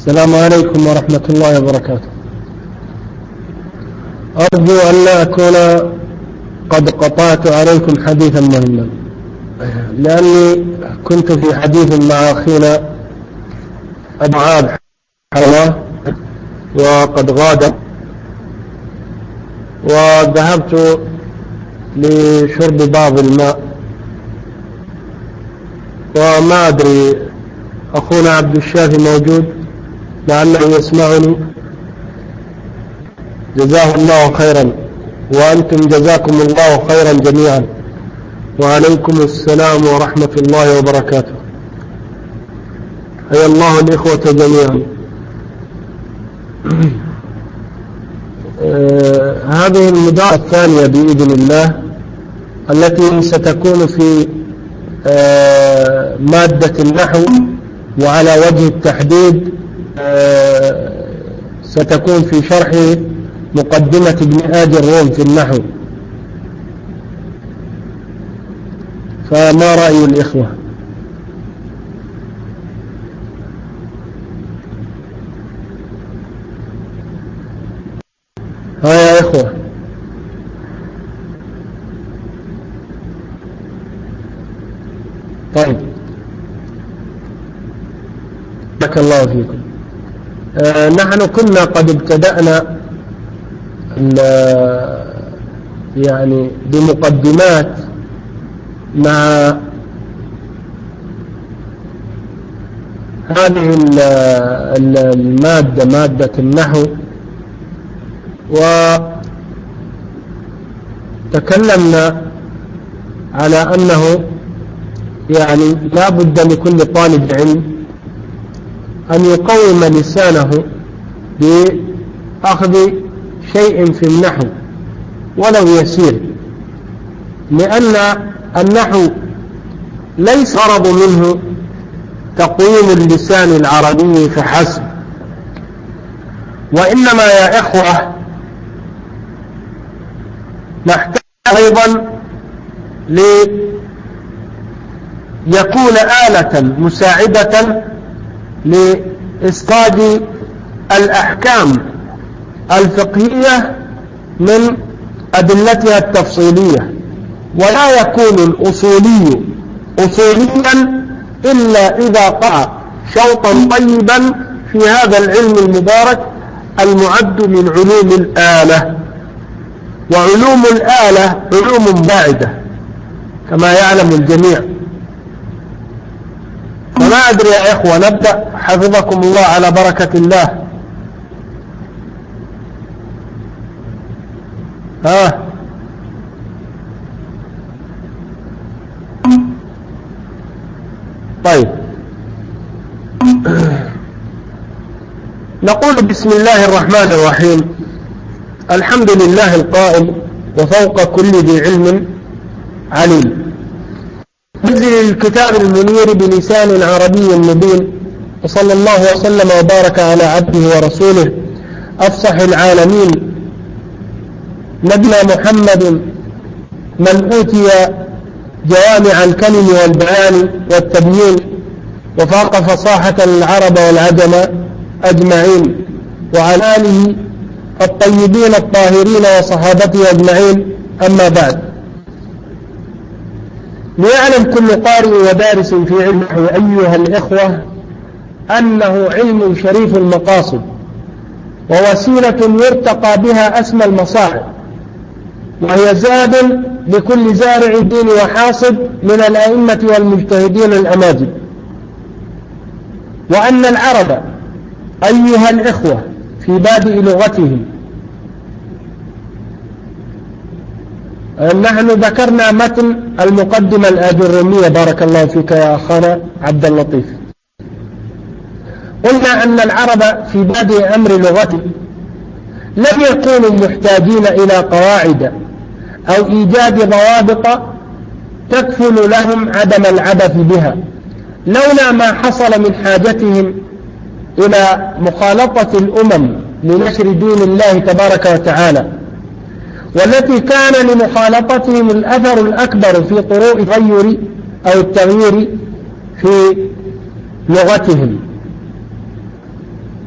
السلام عليكم ورحمة الله وبركاته. أرجو أن لا أكون قد قطعت عليكم حديثا مهما، لأني كنت في حديث مع أخينا أبو عاد حواه وقد غاد، وذهبت لشرب بعض الماء، وما أدري أخونا عبد الشافي موجود لعله يسمعني، جزاه الله خيرا، وأنتم جزاكم الله خيرا جميعا، وعليكم السلام ورحمة الله وبركاته. حيا الله الإخوة جميعا. هذه المدارة الثانية بإذن الله التي ستكون في مادة النحو، وعلى وجه التحديد ستكون في شرح مقدمة ابن آج الروم في النحو. فما رأي الإخوة؟ ها يا إخوة، طيب بارك الله فيكم. نحن كنا قد ابتدأنا يعني بمقدمات مع هذه المادة، مادة النحو، وتكلمنا على أنه يعني لا بد لكل طالب علم أن يقوم لسانه بأخذ شيء في النحو ولو يسير، لأن النحو ليس غرض منه تقويم اللسان العربي فحسب، وإنما يا إخوة نحتاج أيضا ليكون آلة مساعدة لإسقاط الأحكام الفقهية من أدلتها التفصيلية، ولا يكون الأصولي أصوليا إلا إذا قع شوطا طيبا في هذا العلم المبارك المعد من علوم الآلة. وعلوم الآلة علوم باعدة كما يعلم الجميع. فما أدري يا إخوة، نبدأ حفظكم الله على بركة الله. طيب، نقول بسم الله الرحمن الرحيم. الحمد لله القائل وفوق كل ذي علم عليم، نزل الكتاب المنير بلسان عربي مبين، وصلى الله وسلم وبارك على عبده ورسوله أفصح العالمين نبينا محمد، من أوتي جوامع الكلم والبيان والتبيين، وفاق فصاحة العرب والعجم أجمعين، وعلى آله الطيبين الطاهرين وصحابته أجمعين. أما بعد، ليعلم كل قارئ ودارس في علمه أيها الإخوة أنه علم شريف المقاصد، ووسيلة يرتقى بها أسمى المصاعب، وهي زاد لكل زارع دين وحاصد من الأئمة والمجتهدين الأماجد. وأن العرب أيها الإخوة في بادئ لغتهم، نحن ذكرنا متن المقدمة الآجرمية، بارك الله فيك يا أخانا عبد اللطيف. قلنا أن العرب في بادئ أمر لغتهم لم يكونوا محتاجين إلى قواعد أو إيجاد ضوابط تكفل لهم عدم العبث بها، لولا ما حصل من حاجتهم إلى مخالطة الأمم لنشر دين الله تبارك وتعالى، والتي كان لمخالطتهم الأثر الأكبر في طروء التغير أو التغيير في لغتهم.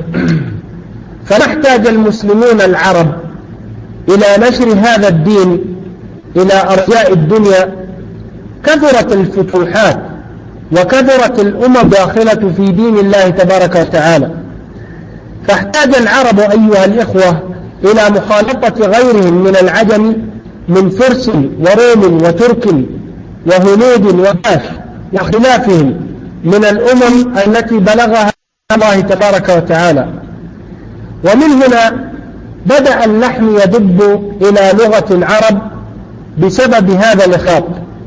فنحتاج المسلمون العرب إلى نشر هذا الدين إلى أرجاء الدنيا. كثرت الفتوحات وكثرت الأمم داخلة في دين الله تبارك وتعالى، فاحتاج العرب أيها الإخوة إلى مخالطة غيرهم من العجم من فرس وروم وترك وهنود وفاش وخلافهم من الأمم التي بلغها الله تبارك وتعالى. ومن هنا بدأ اللحن يدب إلى لغة العرب بسبب هذا الإخلاط،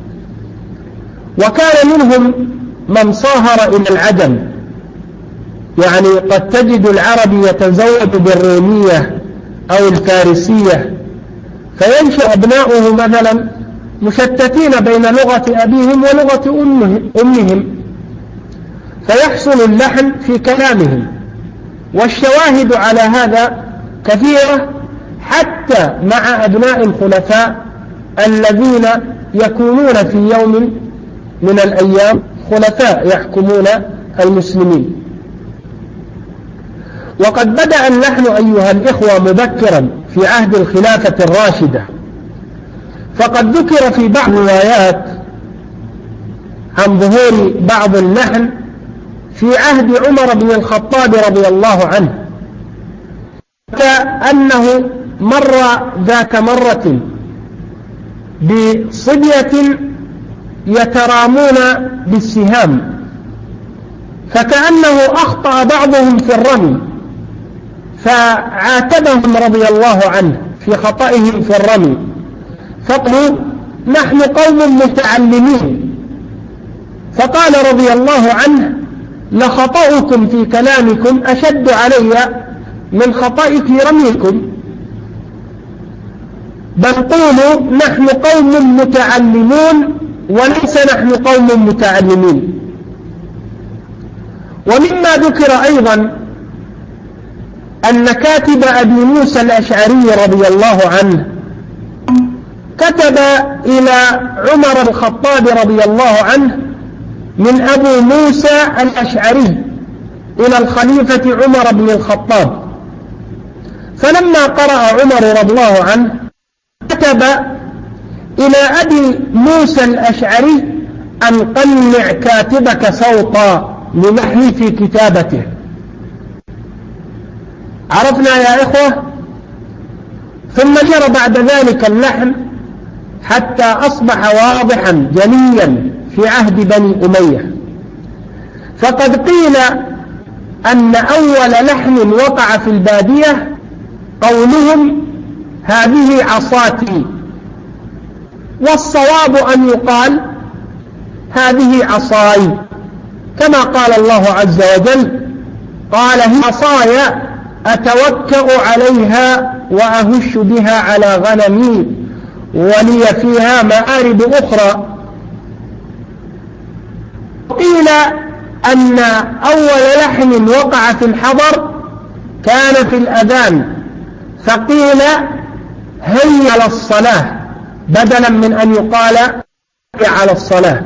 وكان منهم من صاهر إلى العجم، يعني قد تجد العربي يتزوج بالرومية أو الفارسية، فينشأ أبناؤه مثلا مشتتين بين لغة أبيهم ولغة أمهم، فيحصل اللحن في كلامهم. والشواهد على هذا كثيرة، حتى مع أبناء الخلفاء الذين يكونون في يوم من الأيام خلفاء يحكمون المسلمين. وقد بدأ اللحن أيها الإخوة مبكرا في عهد الخلافة الراشدة، فقد ذكر في بعض الروايات عن ظهور بعض اللحن في عهد عمر بن الخطاب رضي الله عنه، كأنه مر ذات مرة بصبية يترامون بالسهام، فكأنه أخطأ بعضهم في الرمي فعاتبهم رضي الله عنه في خطئهم في الرمي، فقالوا نحن قوم متعلمين، فقال رضي الله عنه لخطأكم في كلامكم أشد علي من خطئ في رميكم، بل قولوا نحن قوم متعلمون وليس نحن قوم متعلمين. ومما ذكر أيضا أن كاتب أبي موسى الأشعري رضي الله عنه كتب إلى عمر بن الخطاب رضي الله عنه من أبو موسى الأشعري إلى الخليفة عمر بن الخطاب، فلما قرأ عمر رضي الله عنه كتب إلى أبي موسى الأشعري أن قنع كاتبك صوتا لنحن في كتابته. عرفنا يا إخوة؟ ثم جرى بعد ذلك اللحن حتى أصبح واضحا جليا في عهد بني أمية، فقد قيل أن أول لحن وقع في البادية قولهم هذه عصاتي، والصواب أن يقال هذه عصاي، كما قال الله عز وجل قال هي عصاي أتوكأ عليها وأهش بها على غنمي ولي فيها مآرب أخرى. قيل أن أول لحن وقع في الحضر كان في الأذان، فقيل هيا على الصلاة بدلا من أن يقال هيا على الصلاة.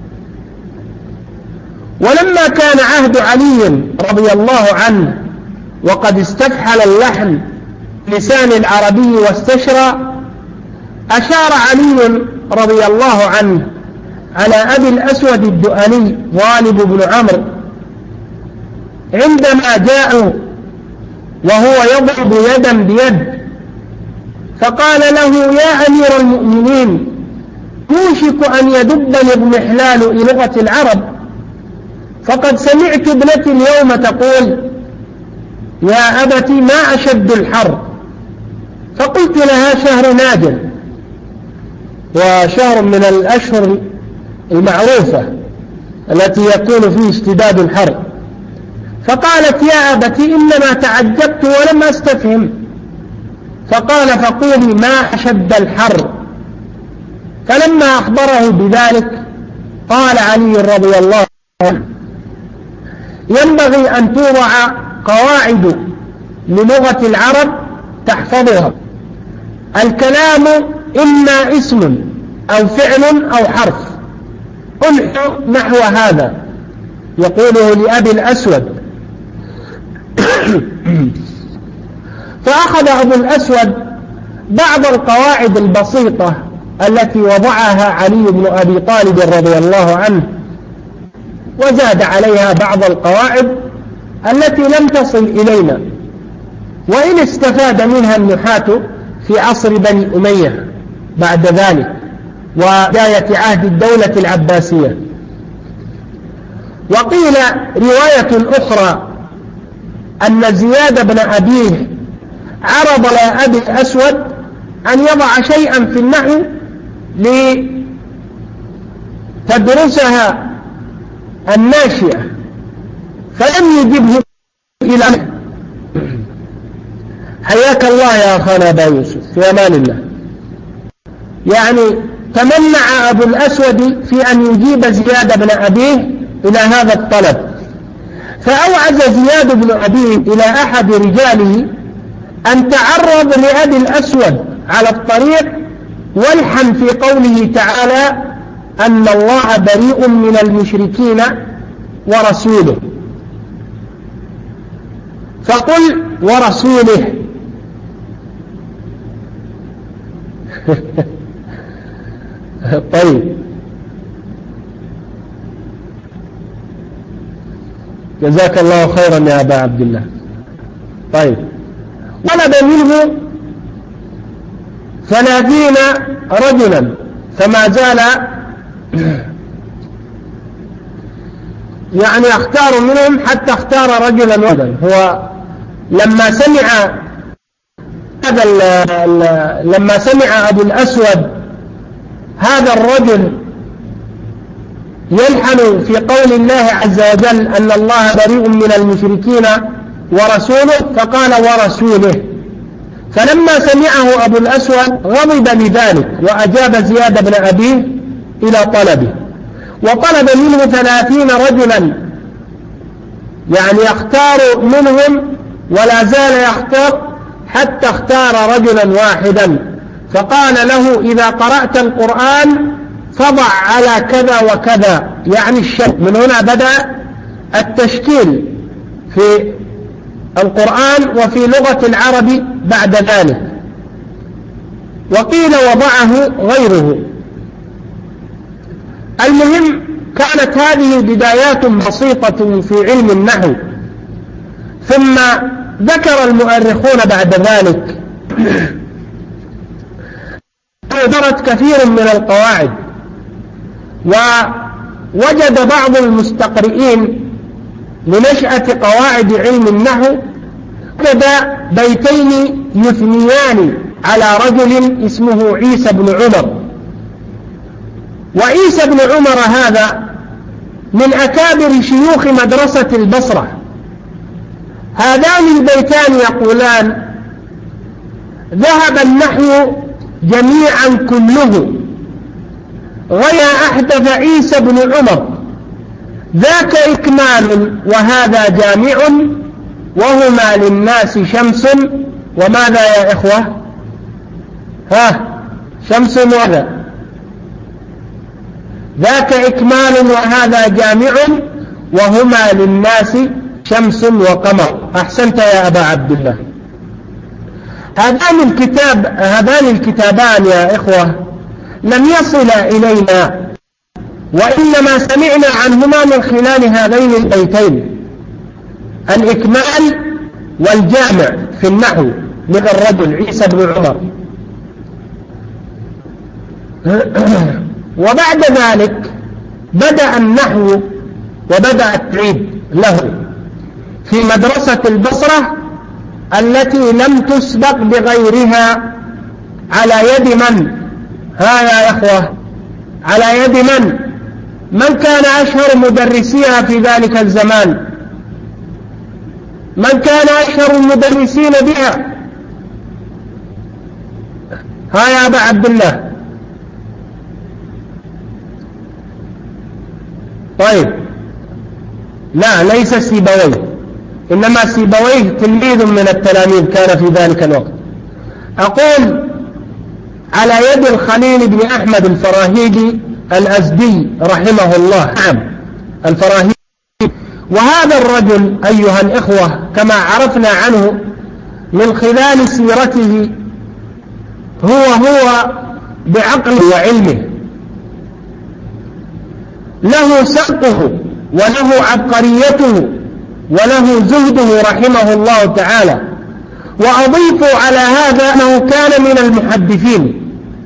ولما كان عهد علي رضي الله عنه وقد استفحل اللحن لسان العربي واستشرى، أشار علي رضي الله عنه على أبي الأسود الدؤلي غالب بن عمرو عندما جاءوا وهو يضرب يدا بيد، فقال له يا أمير المؤمنين يوشك أن يدبني اضمحلال لغة العرب، فقد سمعت ابنتي اليوم تقول يا أبت ما أشد الحر، فقلت لها شهر ناجل، وشهر من الأشهر المعروفة التي يكون فيه اشتداد الحر، فقالت يا أبت إنما تعجبت ولم أستفهم، فقال فقولي ما أشد الحر. فلما أخبره بذلك قال علي رضي الله عنه ينبغي أن توضع قواعد للغة العرب تحفظها، الكلام إما اسم أو فعل أو حرف، نحو هذا يقوله لأبي الأسود فأخذ أبو الأسود بعض القواعد البسيطة التي وضعها علي بن أبي طالب رضي الله عنه، وزاد عليها بعض القواعد التي لم تصل إلينا، وإن استفاد منها النحاة في عصر بني أمية بعد ذلك وبداية عهد الدولة العباسية. وقيل رواية أخرى أن زياد بن أبيه عرض لأبي الأسود أن يضع شيئا في النحو لتدرسها الناشئة، فلم يجبه إلى حياك الله يا أخانا أبا يوسف، في أمان الله. يعني تمنع أبو الأسود في أن يجيب زياد بن أبيه إلى هذا الطلب، فأوعز زياد بن أبيه إلى أحد رجاله أن تعرض لأبي الأسود على الطريق والحن في قوله تعالى أن الله بريء من المشركين ورسوله، فقل ورسوله. طيب، جزاك الله خيرا يا أبا عبد الله. طيب، طلب منه 30 رجلا فما زال يعني اختار منهم حتى اختار رجلا واحدا. هو لما سمع أبو الأسود هذا الرجل يلحن في قول الله عز وجل أن الله بريء من المشركين ورسوله، فقال ورسوله. فلما سمعه أبو الأسود غضب لذلك وأجاب زياد بن أبيه إلى طلبه، وطلب منه 30 رجلا، يعني يختار منهم ولا زال يختار حتى اختار رجلا واحدا، فقال له إذا قرأت القرآن فضع على كذا وكذا، يعني الشك. من هنا بدأ التشكيل في القرآن وفي لغة العرب بعد ذلك. وقيل وضعه غيره. المهم كانت هذه بدايات بسيطة في علم النحو، ثم ذكر المؤرخون بعد ذلك درت كثير من القواعد، ووجد بعض المستقرئين لنشأة قواعد علم النحو وجد بيتين يثنيان على رجل اسمه عيسى بن عمر. وعيسى بن عمر هذا من أكابر شيوخ مدرسة البصرة. هذان البيتان يقولان ذهب النحو جميعا كله غير أحدث عيسى بن عمر، ذاك إكمال وهذا جامع، وهما للناس شمس. وماذا يا إخوة؟ شمس وهذا، ذاك إكمال وهذا جامع، وهما للناس شمس وقمر. أحسنت يا أبا عبد الله. هذان الكتابان يا إخوة لم يصلا إلينا، وإنما سمعنا عنهما من خلال هذين البيتين، الإكمال والجامع في النحو من الرجل عيسى بن عمر. وبعد ذلك بدأ النحو وبدأ التعيد له في مدرسة البصرة التي لم تسبق بغيرها، على يد من؟ يا إخوة، على يد من كان أشهر مدرسيها في ذلك الزمان؟ من كان أشهر المدرسين بها؟ يا أبا عبد الله. طيب، لا، ليس سيبويه، إنما سيبويه تلميذ من التلاميذ كان في ذلك الوقت. أقول على يد الخليل بن أحمد الفراهيدي الأزدي رحمه الله. نعم، الفراهيدي. وهذا الرجل أيها الإخوة كما عرفنا عنه من خلال سيرته هو بعقله وعلمه، له سبقه وله عبقريته وله زهده رحمه الله تعالى. وأضيف على هذا أنه كان من المحدثين،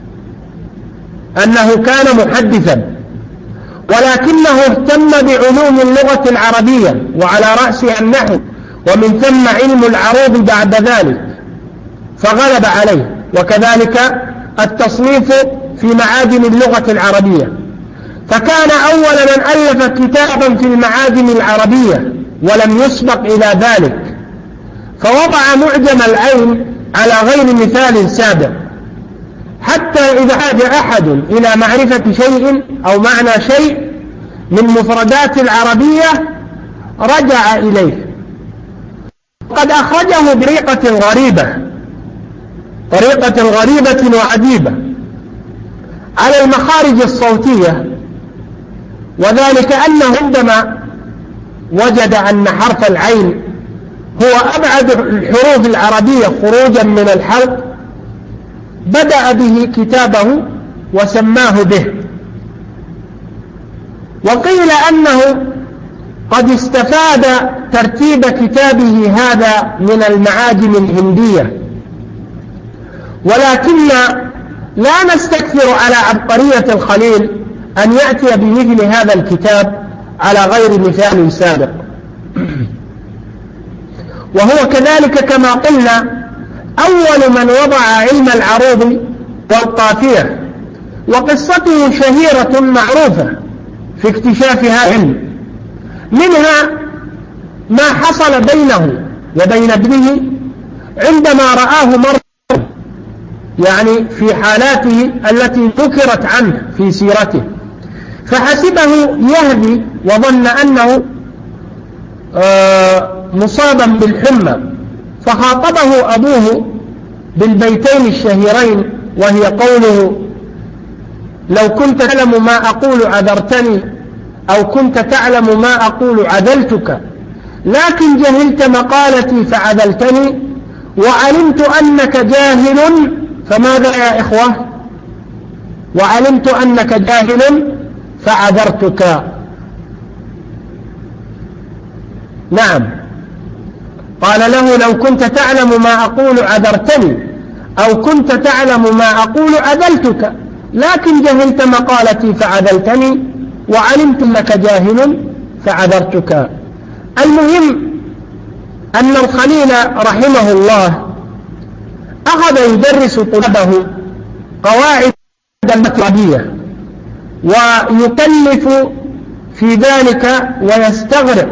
أنه كان محدثا، ولكنه اهتم بعلوم اللغة العربية وعلى رأسها النحو، ومن ثم علم العروض بعد ذلك فغلب عليه، وكذلك التصنيف في معادن اللغة العربية، فكان أول من ألف كتابا في المعادن العربية ولم يسبق إلى ذلك، فوضع معجم العين على غير مثال سابق، حتى إذا حاج أحد إلى معرفة شيء أو معنى شيء من مفردات العربية رجع إليه. وقد أخرجه طريقة غريبة وعجيبة على المخارج الصوتية، وذلك أنه عندما وجد أن حرف العين هو أبعد الحروف العربية خروجا من الحلق بدأ به كتابه وسماه به. وقيل أنه قد استفاد ترتيب كتابه هذا من المعاجم الهندية، ولكن لا نستكثر على عبقرية الخليل أن يأتي بمثل هذا الكتاب على غير مثال سابق. وهو كذلك كما قلنا أول من وضع علم العروض والقافية، وقصته شهيرة معروفة في اكتشافها العلم، منها ما حصل بينه وبين ابنه عندما رآه مرة، يعني في حالاته التي ذكرت عنه في سيرته، فحسبه يهدي وظن أنه مصابا بالحمى، فخاطبه أبوه بالبيتين الشهيرين، وهي قوله: لو كنت تعلم ما أقول عذرتني، أو كنت تعلم ما أقول عذلتك، لكن جهلت مقالتي فعذلتني، وعلمت أنك جاهل. فماذا يا إخوة؟ وعلمت أنك جاهل فعذرتك. نعم، قال له: لو كنت تعلم ما أقول عذرتني، أو كنت تعلم ما أقول عذلتك، لكن جهلت مقالتي فعذلتني، وعلمت أنك جاهل فعذرتك. المهم أن الخليل رحمه الله أخذ يدرس طلابه قواعد المطلبية، ويكلف في ذلك ويستغرق،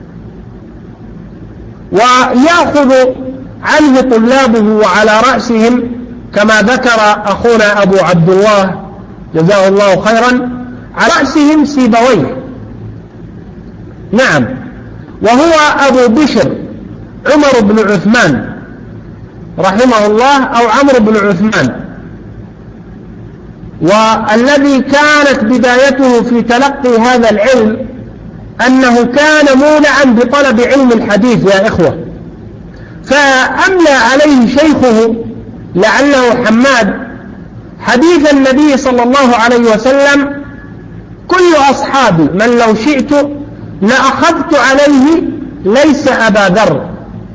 ويأخذ عنه طلابه وعلى رأسهم كما ذكر أخونا أبو عبد الله جزاه الله خيرا على رأسهم سيبويه. نعم، وهو أبو بشر عمر بن عثمان رحمه الله، أو عمرو بن عثمان، والذي كانت بدايته في تلقي هذا العلم أنه كان مولعا بطلب علم الحديث يا إخوة، فأملى عليه شيخه لعله حماد حديث النبي صلى الله عليه وسلم: كل أصحابي من لو شئت لأخذت عليه ليس أبا ذر.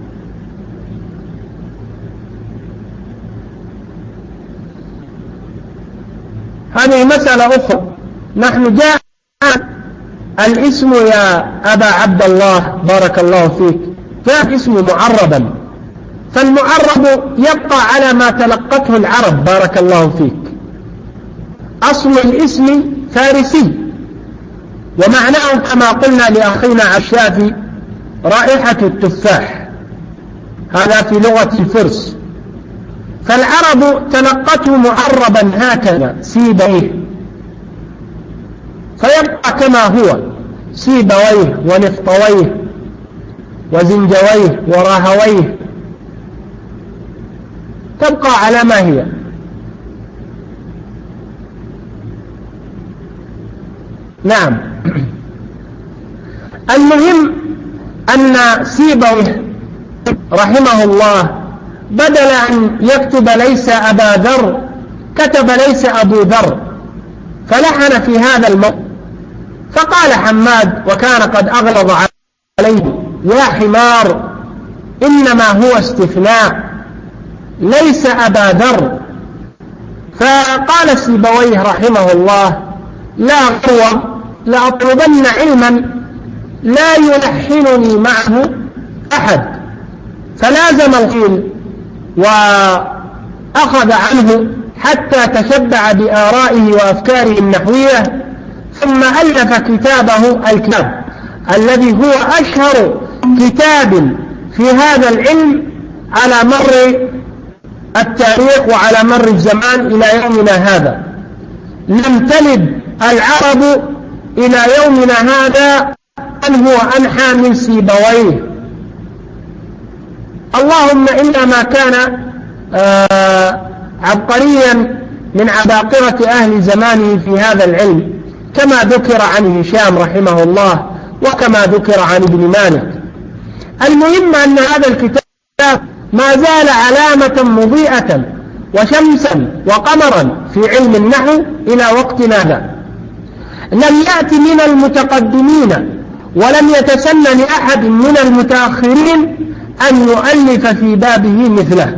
هذه مسألة أخرى. نحن جاء الاسم يا أبا عبد الله بارك الله فيك، جاء الاسم معربا، فالمعرب يبقى على ما تلقته العرب بارك الله فيك. أصل الاسم فارسي، ومعناه كما قلنا لأخينا عشافي رائحة التفاح، هذا في لغة الفرس، فالعرب تلقته معربا هكذا سيبويه، فيبقى كما هو سيبويه ونفطويه وزنجويه وراهويه، تبقى على ما هي. نعم، المهم أن سيبويه رحمه الله بدل أن يكتب ليس أبا ذر كتب ليس أبو ذر، فلحن في هذا الموضع. فقال حماد وكان قد أغلظ عليه: يا حمار، إنما هو استثناء، ليس أبا ذر. فقال سيبويه رحمه الله: لا هو لأطلبن علما لا يلحنني معه أحد. فلازم الخليل وأخذ عنه حتى تشبع بآرائه وأفكاره النحوية، ثم ألف كتابه الكتاب الذي هو أشهر كتاب في هذا العلم على مر التاريخ وعلى مر الزمان إلى يومنا هذا. لم تلد العرب إلى يومنا هذا من هو أنحى من سيبويه. اللهم إلا ما كان عبقريا من عباقرة أهل زمانه في هذا العلم، كما ذكر عن هشام رحمه الله وكما ذكر عن ابن مالك. المهم أن هذا الكتاب ما زال علامة مضيئة وشمسا وقمرا في علم النحو إلى وقتنا هذا. لم يأت من المتقدمين ولم يتسنى لأحد من المتأخرين أن يؤلف في بابه مثله.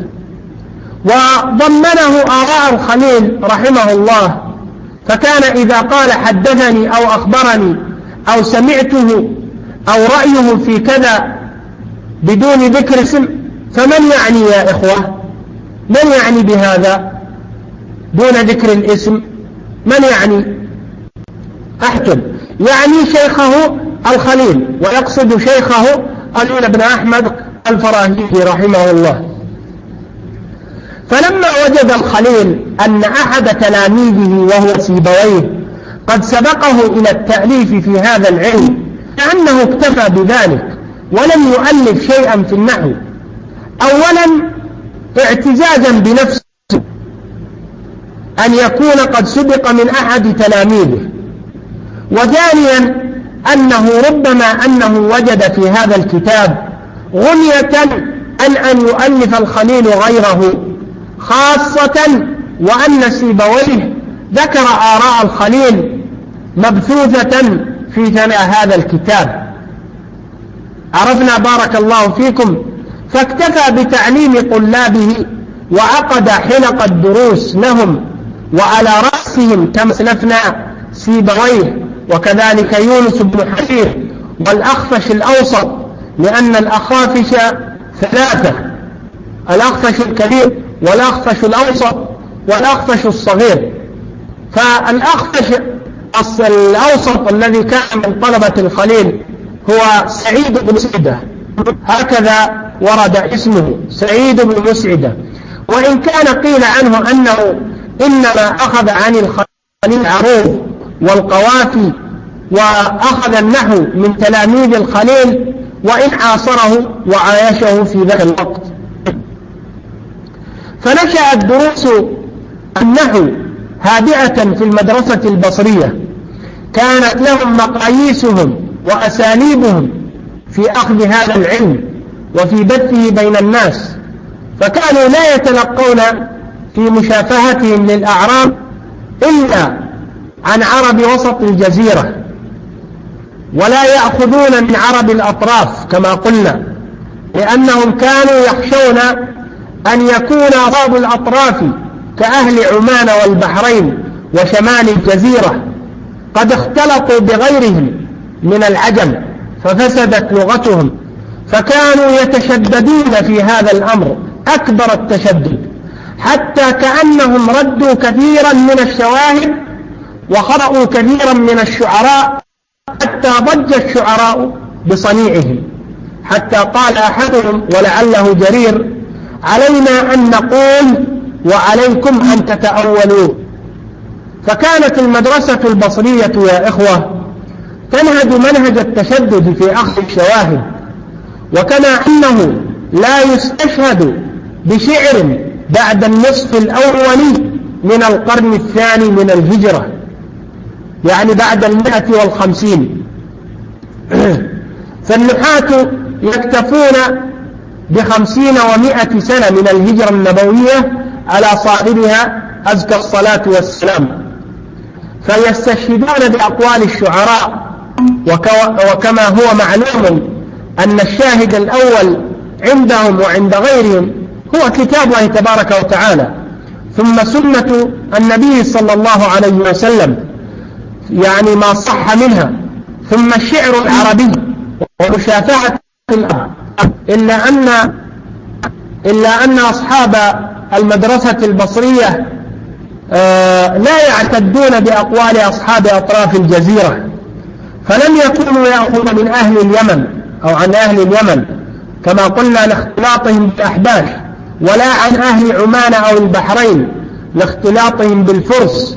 وضمنه آراء الخليل رحمه الله، فكان إذا قال حدثني أو أخبرني أو سمعته أو رأيه في كذا بدون ذكر اسم، فمن يعني يا إخوة؟ من يعني بهذا دون ذكر الاسم؟ من يعني؟ أحسن، يعني شيخه الخليل، ويقصد شيخه خليل بن أحمد الفراهيدي رحمه الله. فلما وجد الخليل أن أحد تلاميذه وهو سيبويه قد سبقه إلى التأليف في هذا العلم، كأنه اكتفى بذلك ولم يؤلف شيئا في النحو، أولا اعتزازا بنفسه أن يكون قد سبق من أحد تلاميذه، وثانيا أنه ربما أنه وجد في هذا الكتاب غنية أن يؤلف الخليل غيره، خاصة وأن سيبويه ذكر آراء الخليل مبثوثة في ثناء هذا الكتاب. عرفنا بارك الله فيكم. فاكتفى بتعليم طلابه وعقد حلق الدروس لهم، وعلى رأسهم كما سلفنا سيبويه، وكذلك يونس بن حفير والأخفش الأوسط، لأن الأخافش ثلاثة: الأخفش الكبير والأخفش الأوسط والأخفش الصغير. فالأخفش الأوسط الذي كان من طلبة الخليل هو سعيد بن مسعدة، هكذا ورد اسمه سعيد بن مسعدة، وإن كان قيل عنه أنه إنما أخذ عن الخليل العروض والقوافي وأخذ النحو من تلاميذ الخليل، وإن عاصره وعايشه في ذاك الوقت. فنشأت دروس النحو هادئة في المدرسة البصرية، كانت لهم مقاييسهم وأساليبهم في أخذ هذا العلم وفي بثه بين الناس، فكانوا لا يتلقون في مشافهتهم للأعراب إلا عن عرب وسط الجزيرة، ولا يأخذون من عرب الأطراف كما قلنا، لأنهم كانوا يخشون أن يكون عرب الأطراف كأهل عمان والبحرين وشمال الجزيرة قد اختلطوا بغيرهم من العجم ففسدت لغتهم، فكانوا يتشددون في هذا الأمر أكبر التشدد، حتى كأنهم ردوا كثيرا من الشواهد وخرأوا كثيرا من الشعراء، حتى ضج الشعراء بصنيعهم، حتى قال أحدهم ولعله جرير: علينا أن نقول وعليكم أن تتأولوا. فكانت المدرسة البصرية يا إخوة تنهج منهج التشدد في أخذ الشواهد، وكما أنه لا يستشهد بشعر بعد النصف الأول من القرن الثاني من الهجرة، يعني بعد 150. فالنحاة يكتفون ب50 و100 سنة من الهجرة النبوية على صاحبها أزكى الصلاة والسلام، فيستشهدون بأقوال الشعراء. وكما هو معلوم أن الشاهد الأول عندهم وعند غيرهم هو كتاب الله تبارك وتعالى، ثم سنة النبي صلى الله عليه وسلم، يعني ما صح منها، ثم الشعر العربي ومشافهة الأرض. إلا أن أصحاب المدرسة البصرية لا يعتدون بأقوال أصحاب أطراف الجزيرة، فلم يكونوا يأخذون من أهل اليمن أو عن أهل اليمن كما قلنا لاختلاطهم بالأحباش، ولا عن أهل عمان أو البحرين لاختلاطهم بالفرس،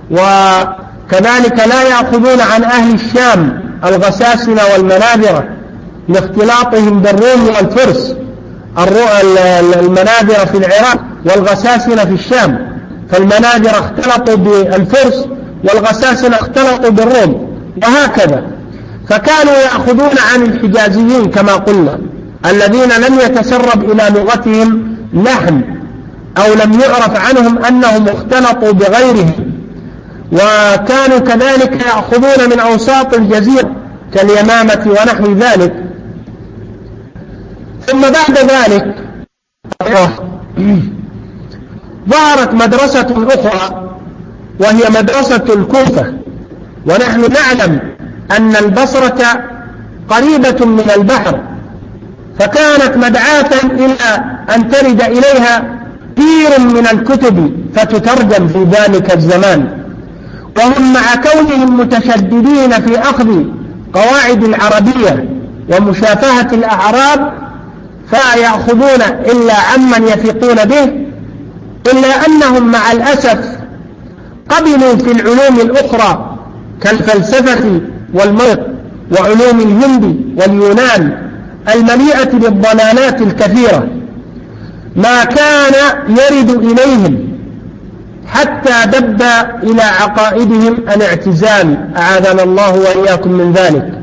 وكذلك لا يأخذون عن أهل الشام الغساسنة والمنابرة لاختلاطهم بالروم والفرس، المنابرة في العراق والغساسنة في الشام، فالمنابرة اختلطوا بالفرس والغساسنة اختلطوا بالروم، وهكذا. فكانوا يأخذون عن الحجازيين كما قلنا الذين لم يتسرب إلى لغتهم لحن أو لم يعرف عنهم أنهم اختلطوا بغيرهم، وكانوا كذلك يأخذون من أوساط الجزيرة كاليمامة ونحو ذلك. ثم بعد ذلك ظهرت مدرسة أخرى وهي مدرسة الكوفة، ونحن نعلم أن البصرة قريبة من البحر، فكانت مدعاة إلى أن ترد إليها كثير من الكتب فتترجم في ذلك الزمان، وهم مع كونهم متشددين في أخذ قواعد العربية ومشافهة الأعراب فيأخذون إلا عمن يثقون به، إلا أنهم مع الأسف قبلوا في العلوم الأخرى كالفلسفة والمنطق وعلوم الهند واليونان المليئة بالضلالات الكثيرة، ما كان يرد إليهم حتى دب إلى عقائدهم الاعتزال، أعاذنا الله وإياكم من ذلك.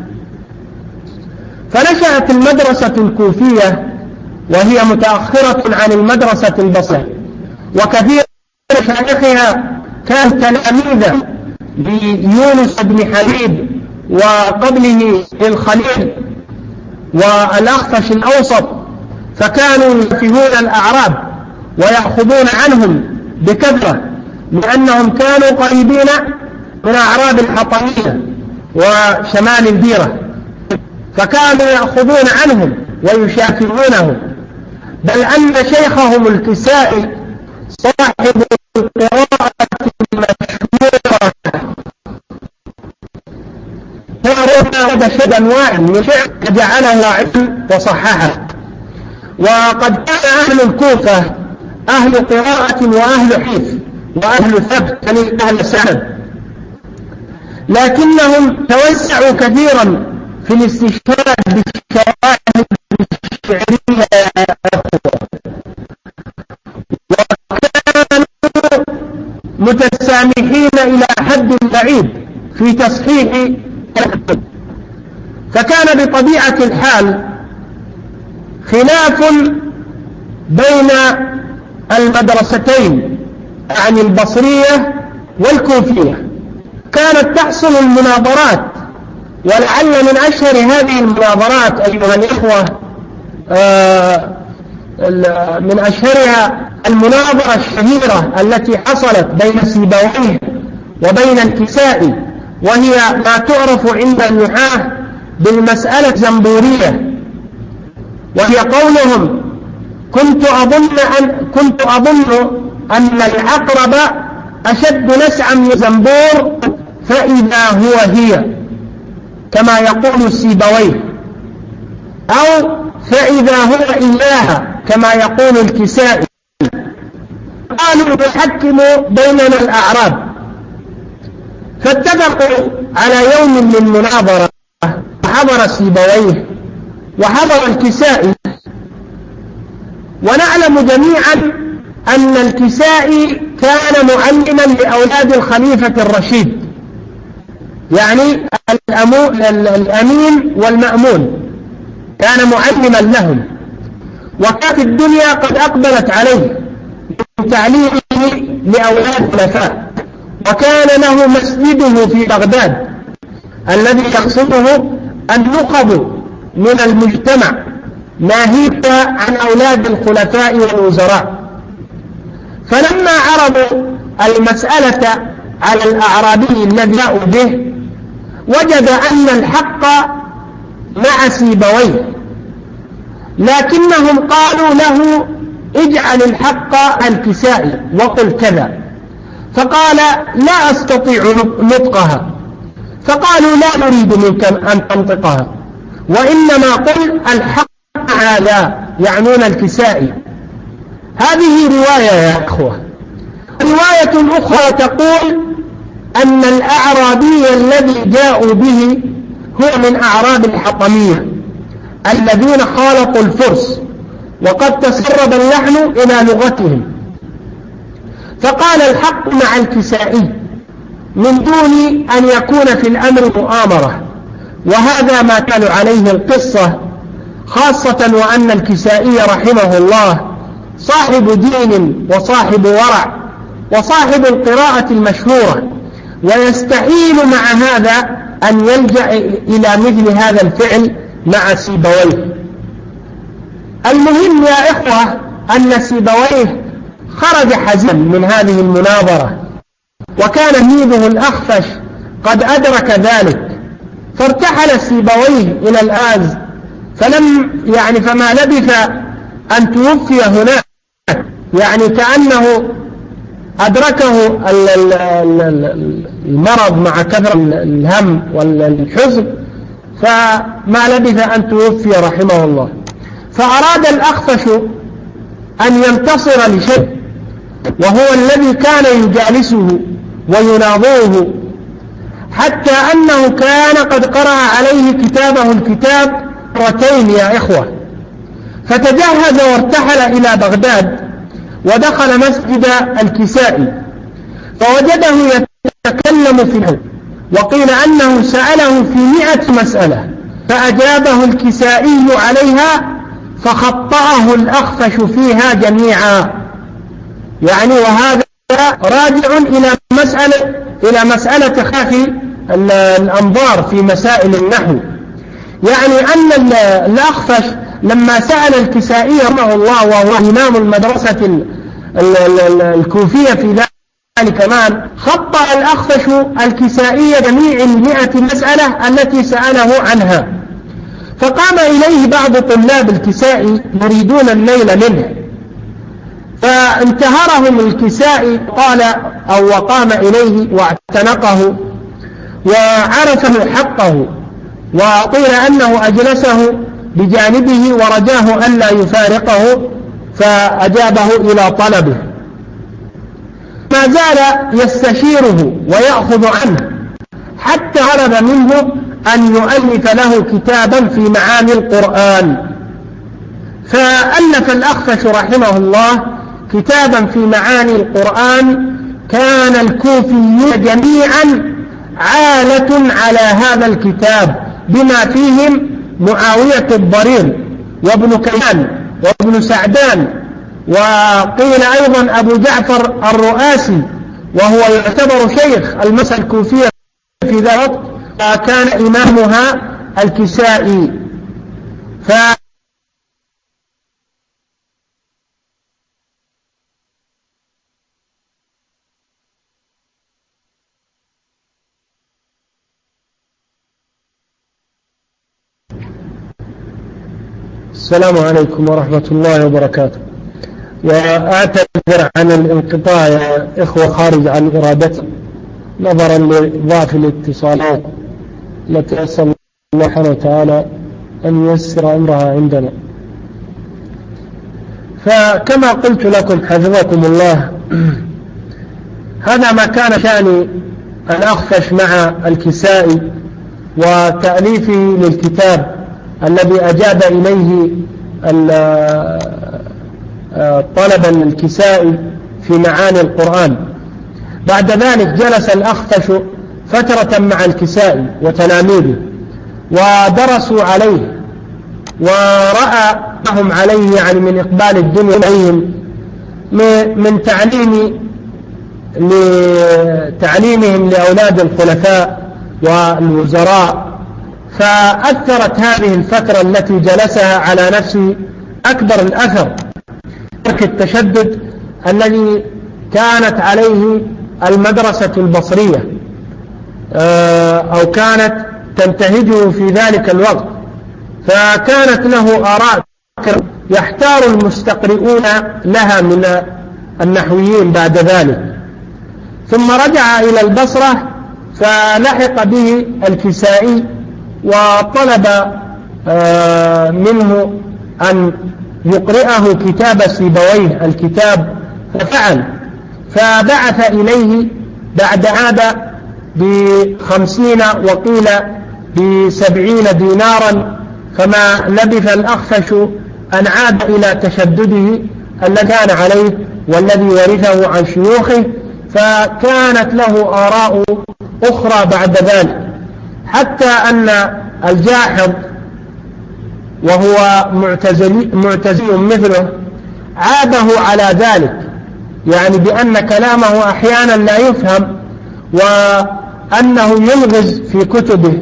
فنشأت المدرسة الكوفية وهي متأخرة عن المدرسة البصرية، وكثير من مشايخها كان تلاميذا ليونس بن حبيب وقبله الخليل والأخفش الأوسط، فكانوا يفهمون الأعراب ويأخذون عنهم بكثرة لأنهم كانوا قريبين من أعراب الحطمية وشمال الديرة، فكانوا يأخذون عنهم ويشاكلونهم، بل أن شيخهم الكسائي صاحب القراءة المشهورة كان شد أنواع من شعر جعلها علم وصححه. وقد كان أهل الكوفة أهل قراءة وأهل حفظ وأهل ثبت، يعني أهل سند، لكنهم توسعوا كثيرا في الاستشهاد بالشواهد الشعرية، وكانوا متسامحين إلى حد بعيد في تصحيح، فكان بطبيعة الحال خلاف بين المدرستين عن البصرية والكوفية. كانت تحصل المناظرات، ولعل من أشهر هذه المناظرات أيها الإخوة من أشهرها المناظرة الشهيرة التي حصلت بين سيبويه وبين الكسائي، وهي ما تعرف عند النحاة بالمسألة الزنبورية، وهي قولهم: كنت أظن أن العقرب أشد نسعا من الزنبور فإذا هو هي، كما يقول السيبويه، أو فإذا هو إياها كما يقول الكسائي. قالوا يحكم بيننا الأعراب، فاتفقوا على يوم للمناظرة، وحضر سيبويه وحضر الكسائي. ونعلم جميعا أن الكسائي كان معلما لأولاد الخليفة الرشيد، يعني الأمين والمأمون، كان معلما لهم، وكانت الدنيا قد أقبلت عليه من تعليمه لأولاد الخلفاء، وكان له مسجده في بغداد الذي يقصده النخب من المجتمع ناهيك عن أولاد الخلفاء والوزراء. فلما عرضوا المسألة على الأعرابي الذي جاءوا به وجد أن الحق مع سيبويه، لكنهم قالوا له اجعل الحق الكسائي وقل كذا، فقال لا أستطيع نطقها، فقالوا لا نريد منك أن تنطقها، وإنما قل الحق هذا، يعنون الكسائي. هذه رواية يا أخوة. رواية أخرى تقول أن الأعرابي الذي جاءوا به هو من أعراب الحطمية الذين خالطوا الفرس، وقد تسرب اللحن إلى لغتهم، فقال الحق مع الكسائي من دون أن يكون في الأمر مؤامرة، وهذا ما كان عليه القصة، خاصة وأن الكسائي رحمه الله صاحب دين وصاحب ورع وصاحب القراءة المشهورة، ويستحيل مع هذا أن يلجأ إلى مثل هذا الفعل مع سيبويه. المهم يا إخوة أن سيبويه خرج حزين من هذه المناظرة، وكان نيبه الأخفش قد أدرك ذلك، فارتحل سيبويه إلى الآز، فما لبث أن توفي هناك، يعني كأنه أدركه المرض مع كثر الهم والحزن، فما لبث أن توفي رحمه الله. فأراد الأخفش أن ينتصر لشيء، وهو الذي كان يجالسه ويناظره، حتى أنه كان قد قرأ عليه كتابه الكتاب مرتين يا إخوة. فتجهز وارتحل إلى بغداد، ودخل مسجد الكسائي فوجده يتكلم في الحديث، وقيل أنه سأله في 100 مسألة فأجابه الكسائي عليها، فخطأه الأخفش فيها جميعا، يعني وهذا راجع إلى مسألة خافي الأنظار في مسائل النحو، يعني أن الأخفش لما سأل الكسائي رحمه الله وهو إمام المدرسة الكوفية في ذلك كمان، خطأ الأخفش الكسائي جميع 100 مسألة التي سأله عنها، فقام إليه بعض طلاب الكسائي يريدون النيل منه، فانتهرهم الكسائي وقام إليه واعتنقه وعرفه حقه، وقيل أنه أجلسه بجانبه ورجاه ألا يفارقه، فأجابه إلى طلبه، ما زال يستشيره ويأخذ عنه حتى طلب منه أن يؤلف له كتابا في معاني القرآن. فألف الأخفش رحمه الله كتابا في معاني القرآن، كان الكوفيون جميعا عالة على هذا الكتاب، بما فيهم معاوية الضرير وابن كيان وابن سعدان، وقيل أيضا أبو جعفر الرؤاسي، وهو يعتبر شيخ المسألة الكوفية في ذا الوقت، وكان إمامها الكسائي. السلام عليكم ورحمة الله وبركاته. وأعتذر عن الانقطاع يا إخوة خارج عن إرادتي، نظرا لضعف الاتصالات التي أسأل الله سبحانه وتعالى أن ييسر أمرها عندنا. فكما قلت لكم حفظكم الله، هذا ما كان شأن الأخفش مع الكسائي وتأليفه للكتاب الذي أجاب إليه طلبا الكسائي في معاني القرآن. بعد ذلك جلس الأخفش فترة مع الكسائي وتلاميذه ودرسوا عليه، ورأى لهم عليه يعني من إقبال الدنيا عليهم من تعليمهم لأولاد الخلفاء والوزراء، فأثرت هذه الفترة التي جلسها على نفسه أكبر الأثر، ترك التشدد الذي كانت عليه المدرسة البصرية أو كانت تنتهجه في ذلك الوقت، فكانت له آراء يحتار المستقرئون لها من النحويين بعد ذلك. ثم رجع إلى البصرة فلحق به الكسائي وطلب منه أن يقرئه كتاب سيبويه الكتاب، ففعل، فبعث إليه بعد عاد ب50 وقيل ب70 دينارا، فما لبث الأخفش أن عاد إلى تشدده الذي كان عليه والذي ورثه عن شيوخه، فكانت له آراء أخرى بعد ذلك، حتى أن الجاحظ وهو معتزلي مثله عابه على ذلك، يعني بأن كلامه أحيانا لا يفهم وأنه يلغز في كتبه.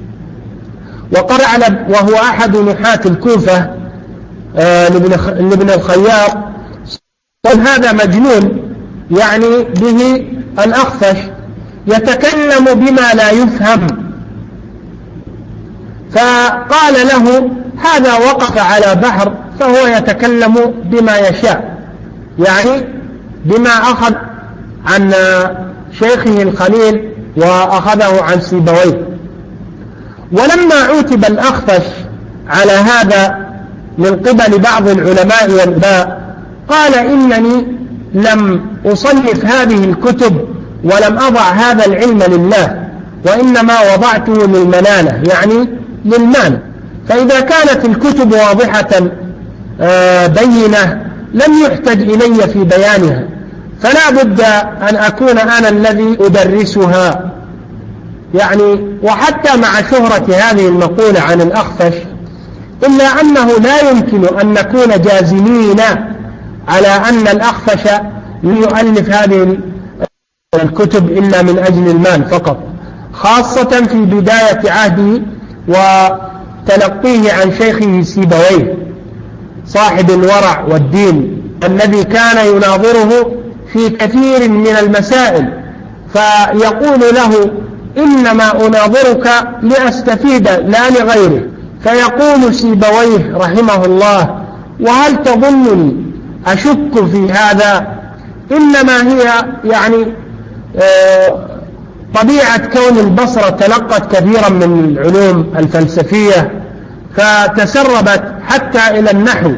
وقرأ وهو أحد نحاة الكوفة لابن الخياط قال هذا مجنون، يعني به الأخفش يتكلم بما لا يفهم، فقال له هذا وقف على بحر فهو يتكلم بما يشاء، يعني بما أخذ عن شيخه الخليل وأخذه عن سيبويه. ولما عوتب الأخفش على هذا من قبل بعض العلماء والأدباء قال إنني لم أصنف هذه الكتب ولم أضع هذا العلم لله، وإنما وضعته للمنانة، يعني للمال، فإذا كانت الكتب واضحة بينة لم يحتج إلي في بيانها، فلا بد أن أكون أنا الذي أدرسها. يعني وحتى مع شهرة هذه المقولة عن الأخفش إلا أنه لا يمكن أن نكون جازمين على أن الأخفش ليؤلف هذه الكتب إلا من أجل المال فقط، خاصة في بداية عهده وتلقيه عن شيخه سيبويه صاحب الورع والدين الذي كان يناظره في كثير من المسائل، فيقول له إنما أناظرك لأستفيد لا لغيره، فيقول سيبويه رحمه الله وهل تظنني أشك في هذا؟ إنما هي يعني طبيعة كون البصرة تلقت كثيرا من العلوم الفلسفية فتسربت حتى إلى النحو.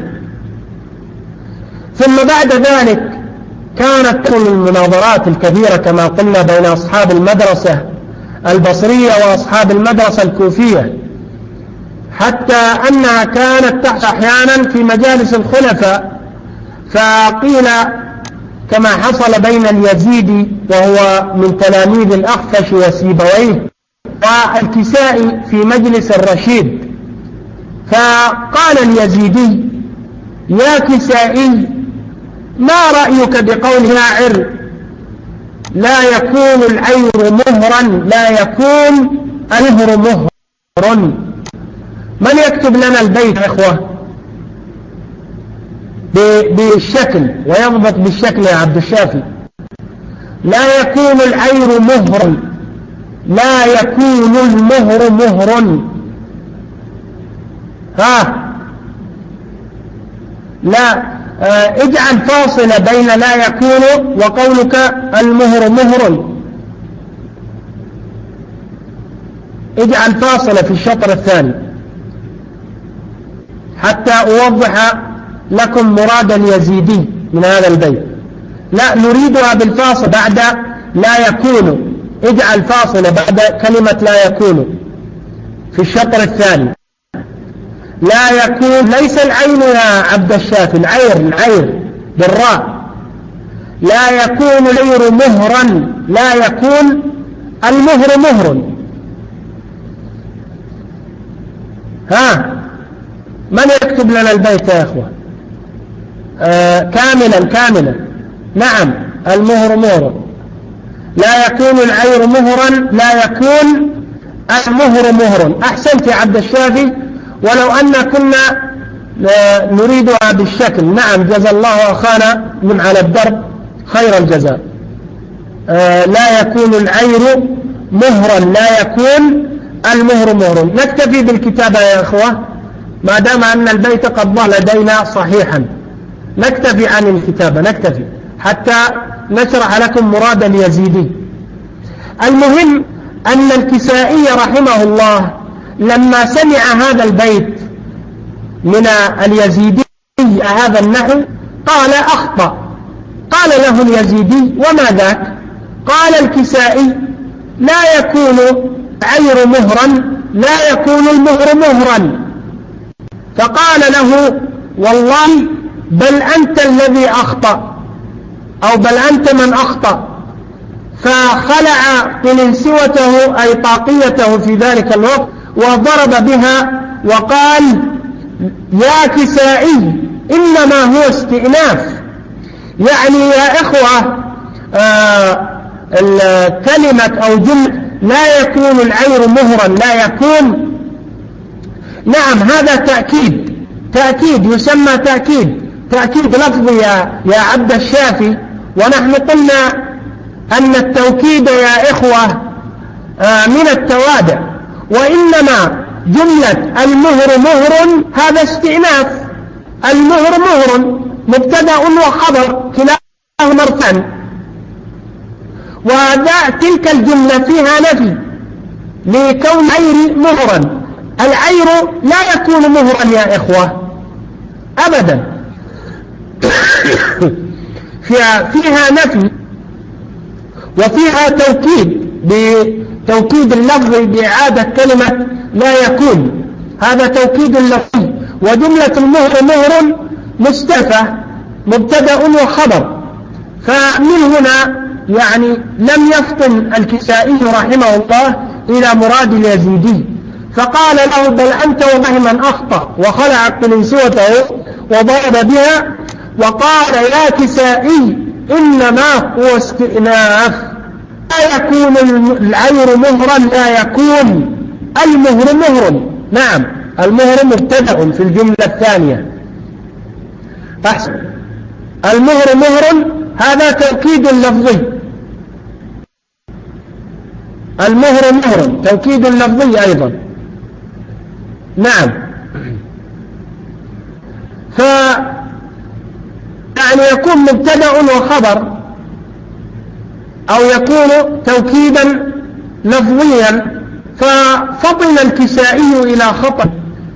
ثم بعد ذلك كانت المناظرات الكثيرة كما قلنا بين أصحاب المدرسة البصرية وأصحاب المدرسة الكوفية، حتى أنها كانت تحصل أحيانا في مجالس الخلفاء، فقيل كما حصل بين اليزيدي وهو من تلاميذ الأخفش وسيبويه والكسائي في مجلس الرشيد، فقال اليزيدي يا كسائي ما رأيك بقول شاعر لا يكون العير مهرا لا يكون المهر مهرا؟ من يكتب لنا البيت يا إخوة بالشكل ويضبط بالشكل يا عبد الشافي؟ لا يكون العير مهرا لا يكون المهر مهرا. لا اجعل فاصلة بين لا يكون وقولك المهر مهر، اجعل فاصلة في الشطر الثاني حتى أوضح لكم مراد اليزيدي من هذا البيت. لا نريدها بالفاصل بعد لا يكون، اجعل فاصلة بعد كلمة لا يكون في الشطر الثاني. لا يكون ليس العين يا عبد الشافي، العير بالراء. لا يكون العير مهرا لا يكون المهر مهر. من يكتب لنا البيت يا أخوة؟ كاملا. نعم، المهر مهر. لا يكون العير مهرا، لا يكون المهر مهر. أحسنت يا عبد الشافي، ولو أن كنا نريدها بالشكل. نعم، جزا الله أخانا من على الدرب خير الجزاء. لا يكون العير مهرا، لا يكون المهر مهر. نكتفي بالكتابة يا أخوة ما دام أن البيت قد ظهر لدينا صحيحا. نكتفي عن الكتابة، نكتفي حتى نشرح لكم مراد اليزيدي. المهم أن الكسائي رحمه الله لما سمع هذا البيت من اليزيدي هذا النحو قال أخطأ. قال له اليزيدي: وما ذاك؟ قال الكسائي: لا يكون عير مهرا، لا يكون المهر مهرا. فقال له: والله بل أنت الذي أخطأ، أو بل أنت من أخطأ. فخلع قلنسوته أي طاقيته في ذلك الوقت وضرب بها وقال: يا كسائي إنما هو استئناف. يعني يا إخوة الكلمة أو جملة لا يكون العير مهرا، لا يكون، نعم هذا تأكيد يسمى تأكيد لفظي يا عبد الشافي. ونحن قلنا أن التوكيد يا إخوة من التوادع، وإنما جملة المهر مهر هذا استئناف. المهر مهر مبتدأ وخبر كلاهما مرفوعان، تلك الجملة فيها نفي لكون العير مهرا. العير لا يكون مهرا يا إخوة أبدا. فيها نفي وفيها توكيد اللفظ بإعادة كلمة لا يكون، هذا توكيد اللفظ. وجملة المهر مهر مستفى مبتدأ وخبر. فمن هنا يعني لم يفطن الكسائي رحمه الله إلى مراد اليزيدي، فقال له: بل أنت والله من أخطأ، وخلع قلنسوته وضرب بها وقال: يا كسائي إنما هو استئناف، لا يكون العير مهرا، لا يكون المهر مهر. نعم، المهر مبتدأ في الجملة الثانية. أحسن، المهر مهر هذا توكيد لفظي. المهر مهر توكيد لفظي أيضا. نعم، يعني يكون مبتدأ وخبر، أو يكون توكيدا لفظيا. ففطن الكسائي إلى خطأ،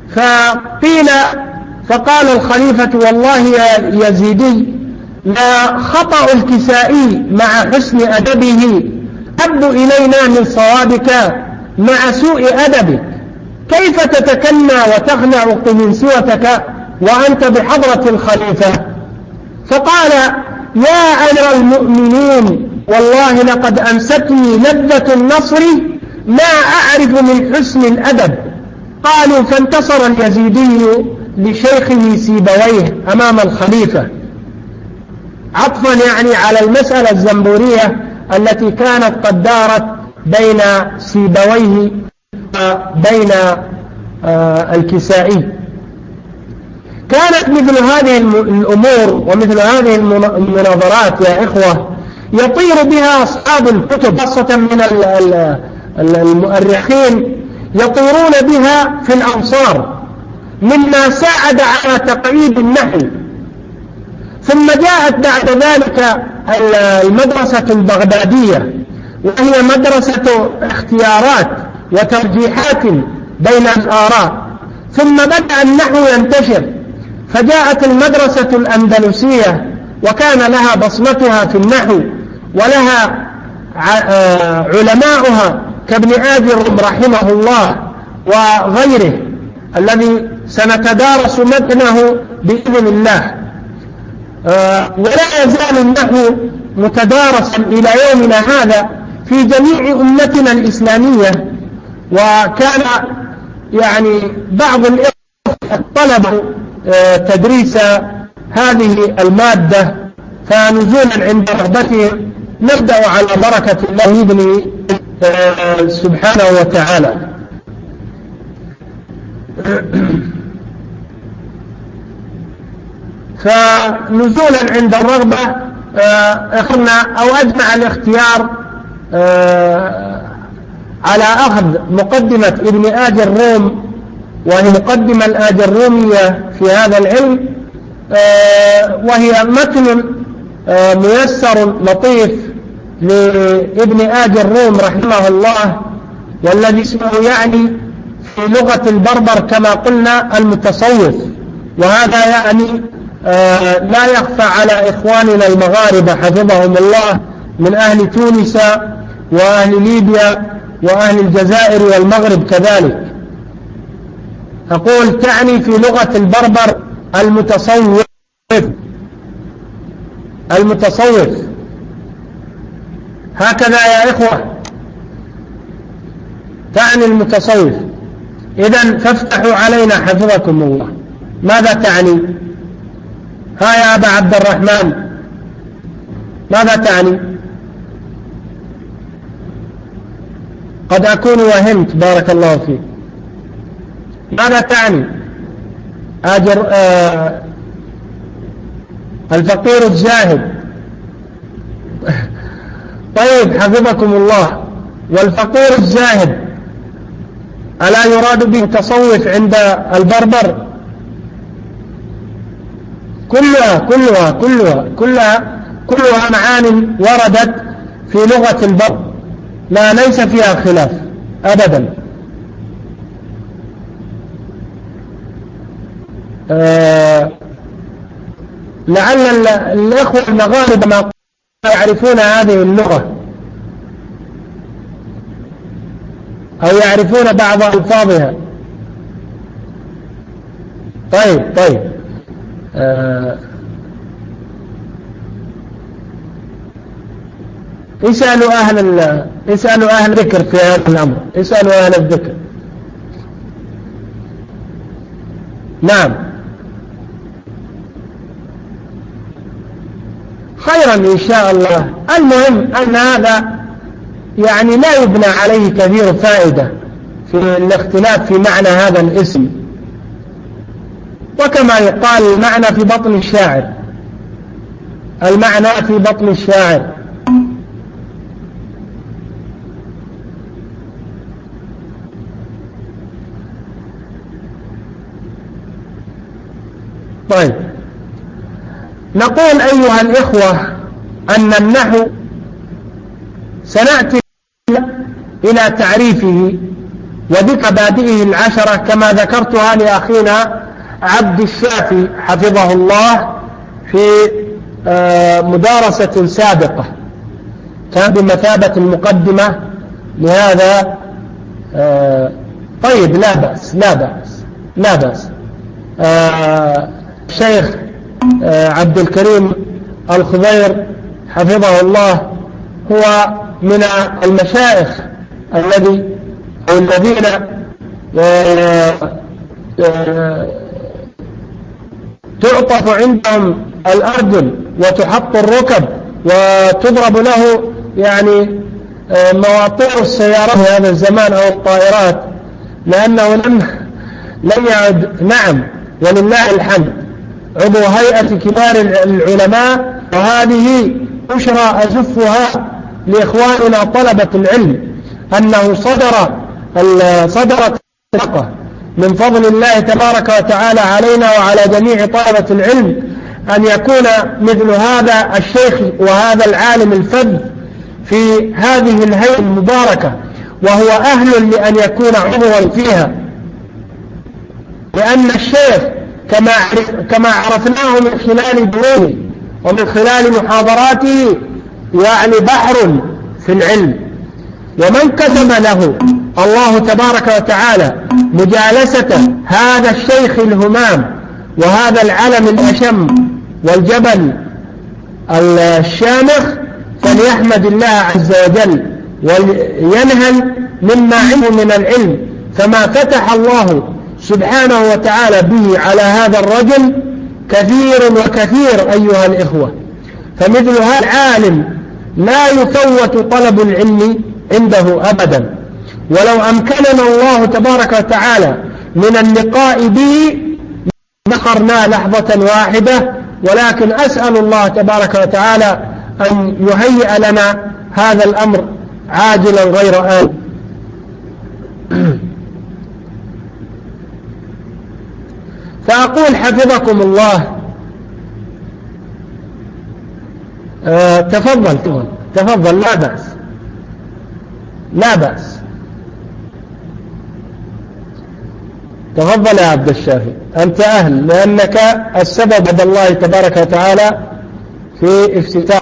فقال الخليفة: والله يا يزيدي لا خطأ الكسائي مع حسن أدبه أحب إلينا من صوابك مع سوء أدبك. كيف تتكنى وتخلع قلنسوتك وأنت بحضرة الخليفة؟ فقال: يا أمير المؤمنين والله لقد أمستني لذة النصر ما أعرف من حسن الأدب. قالوا: فانتصر اليزيدي لشيخه سيبويه أمام الخليفة، عطفا يعني على المسألة الزنبورية التي كانت قد دارت بين سيبويه وبين الكسائي. كانت مثل هذه الأمور ومثل هذه المناظرات يا إخوة يطير بها أصحاب الكتب، خاصة من المؤرخين، يطيرون بها في الأمصار، مما ساعد على تقعيد النحو. ثم جاءت بعد ذلك المدرسة البغدادية، وهي مدرسة اختيارات وترجيحات بين الآراء. ثم بدأ النحو ينتشر، فجاءت المدرسة الأندلسية وكان لها بصمتها في النحو، ولها علماؤها كابن آذر رحمه الله وغيره الذي سنتدارس متنه بإذن الله. ولا يزال النحو متدارسا إلى يومنا هذا في جميع أمتنا الإسلامية. وكان يعني بعض الإخوة طلبوا تدريس هذه المادة، فنزولا عند رغبتهم نبدأ على بركة الله بإذنه سبحانه وتعالى. فنزولا عند الرغبة اخذنا أو أجمع الاختيار على أخذ مقدمة ابن آج الروم، وهي مقدمة الآج الرومية في هذا العلم، وهي متن ميسر لطيف لابن آج الروم رحمه الله، والذي اسمه يعني في لغة البربر كما قلنا المتصوف، وهذا يعني لا يخفى على إخواننا المغاربة حفظهم الله من أهل تونس وأهل ليبيا وأهل الجزائر والمغرب كذلك. أقول تعني في لغة البربر المتصوف، المتصوف هكذا يا إخوة، تعني المتصوف. إذن فافتحوا علينا حفظكم الله، ماذا تعني؟ ها يا أبا عبد الرحمن، ماذا تعني؟ قد أكون وهمت، بارك الله فيك. ماذا تعني؟ الفقير الزاهد. طيب حفظكم الله، والفقير الزاهد ألا يراد به تصوف عند البربر؟ كلها معان وردت في لغة البربر، لا ليس فيها خلاف أبدا. لعل الإخوة المغاربة ما يعرفون هذه اللغة أو يعرفون بعض ألفاظها. طيب اسألوا أهل الذكر في هذا الأمر، اسألوا أهل الذكر. نعم خيرا إن شاء الله. المهم أن هذا يعني لا يبنى عليه كثير فائدة في الاختلاف في معنى هذا الاسم، وكما يقال المعنى في بطن الشاعر، المعنى في بطن الشاعر. طيب نقول أيها الإخوة أن النحو سنأتي إلى تعريفه وبمبادئه العشرة كما ذكرتها لأخينا عبد الشافي حفظه الله في مدارسة سابقة، كان بمثابة المقدمة لهذا. طيب لا بأس. الشيخ عبد الكريم الخضير حفظه الله هو من المشايخ الذين تعطف عندهم الأرجل وتحط الركب وتضرب له يعني مواطير السيارات في هذا الزمان أو الطائرات، لأنه لم يعد نعم ولله الحمد عضو هيئة كبار العلماء، وهذه بشرى أزفها لإخواننا طلبة العلم أنه صدرت من فضل الله تبارك وتعالى علينا وعلى جميع طلبة العلم أن يكون مثل هذا الشيخ وهذا العالم الفذ في هذه الهيئة المباركة، وهو أهل لأن يكون عضوا فيها، لأن الشيخ كما عرفناه من خلال دروسه ومن خلال محاضراته يعني بحر في العلم، ومن كتب له الله تبارك وتعالى مجالسة هذا الشيخ الهمام وهذا العلم الأشم والجبل الشامخ فليحمد الله عز وجل وينهل مما عنده من العلم. فما فتح الله سبحانه وتعالى به على هذا الرجل كثير وكثير أيها الإخوة. فمثل هذا العالم لا يفوت طلب العلم عنده أبدا، ولو أمكننا الله تبارك وتعالى من اللقاء به نخرنا لحظة واحدة، ولكن أسأل الله تبارك وتعالى أن يهيئ لنا هذا الأمر عاجلا غير آن. فأقول حفظكم الله، تفضل لا بأس، لا بأس، تفضل يا عبد الشافي، أنت أهل، لأنك السبب عند الله تبارك وتعالى في افتتاح.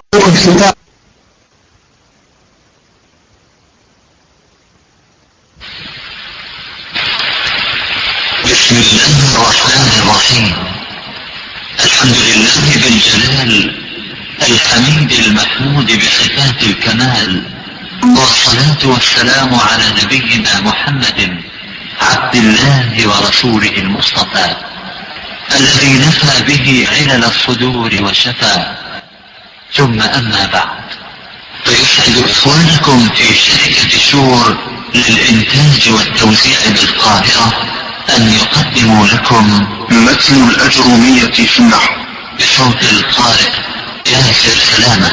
بسم الله الرحمن الرحيم. الحمد لله بالجلال الحميد المحمود بصفات الكمال، والصلاة والسلام على نبينا محمد عبد الله ورسوله المصطفى الذي نفى به علل الصدور وشفى. ثم أما بعد، فيسعد إخوانكم في شركة شور للإنتاج والتوزيع بالقاهرة أن يقدموا لكم متن الأجرومية في النحو بصوت القارئ ياسر سلامة.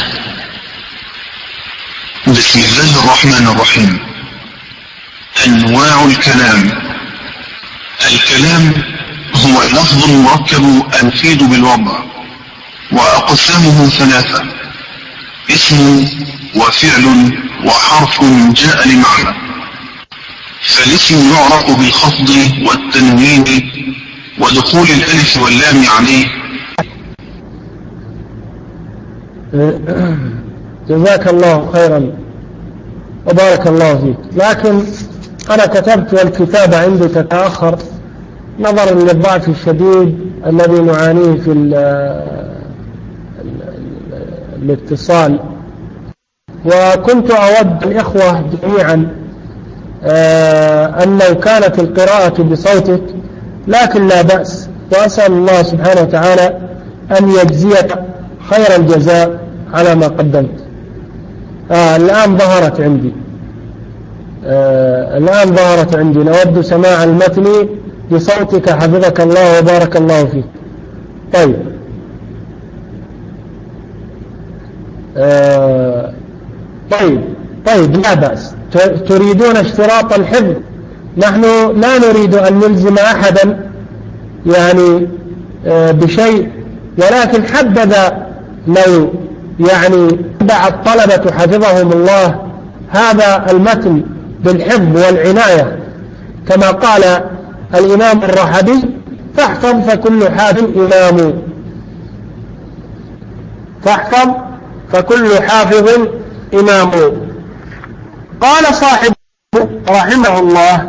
بسم الله الرحمن الرحيم. أنواع الكلام. الكلام هو لفظ مركب أنفيد بالوضع، وأقسامه ثلاثة: اسم وفعل وحرف جاء لمعنى. فالاسم يعرف بالخفض والتنوين ودخول الألف واللام عليه. جزاك الله خيرا وبارك الله فيك. لكن أنا كتبت والكتابة عندي تتأخر نظرا للضعف الشديد الذي نعانيه في الاتصال، وكنت أود الإخوة جميعا أن لو كانت القراءة بصوتك، لكن لا بأس، وأسأل الله سبحانه وتعالى أن يجزيك خير الجزاء على ما قدمت. الآن ظهرت عندي، نود سماع المتن بصوتك حفظك الله وبارك الله فيك. طيب لا بأس. تريدون اشتراط الحفظ؟ نحن لا نريد أن نلزم أحدا يعني بشيء، ولكن حبذا لو يعني تبع الطلبة حفظهم الله هذا المتن بالحفظ والعناية، كما قال الإمام الرحبي: فاحفظ فكل حافظ إمام. فاحفظ فكل حافظ إمام. قال صاحب رحمه الله: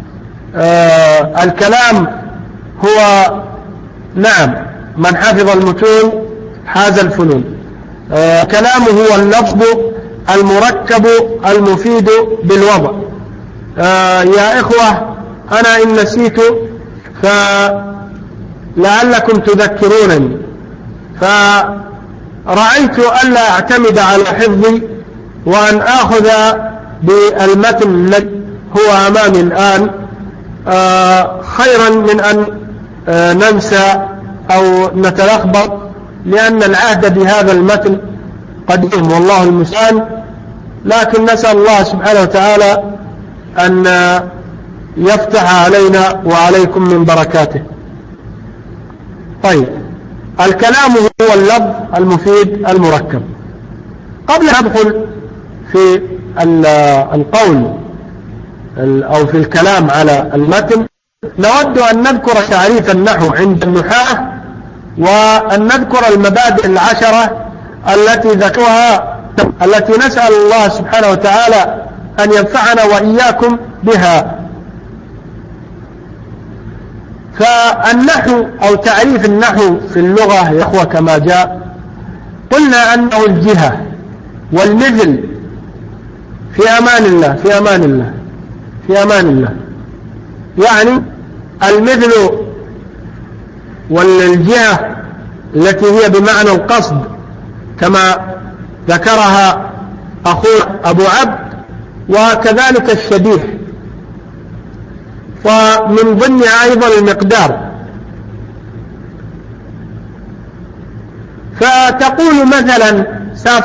الكلام هو نعم من حفظ المتون حاز الفنون. كلامه هو اللفظ المركب المفيد بالوضع. يا إخوة، أنا إن نسيت فلعلكم تذكرونني، فرأيت ألا أعتمد على حفظي وأن آخذ بالمتن الذي هو أمامي الآن خيرا من أن ننسى أو نتلخبط، لأن العهد بهذا المتن قديم والله المستعان. لكن نسأل الله سبحانه وتعالى أن يفتح علينا وعليكم من بركاته. طيب، الكلام هو اللفظ المفيد المركب. قبل أن أدخل في القول أو في الكلام على المتن، نود أن نذكر تعريف النحو عند النحاة، وأن نذكر المبادئ العشرة التي ذكرها، التي نسأل الله سبحانه وتعالى أن ينفعنا وإياكم بها. فالنحو أو تعريف النحو في اللغة يا أخوة كما جاء، قلنا أنه الجهة والمثل في أمان الله، في أمان الله، في أمان الله، يعني المثل والجهة التي هي بمعنى القصد كما ذكرها أخونا أبو عبد، وكذلك الشبيه. ومن ضمنها أيضا المقدار. فتقول مثلا سافر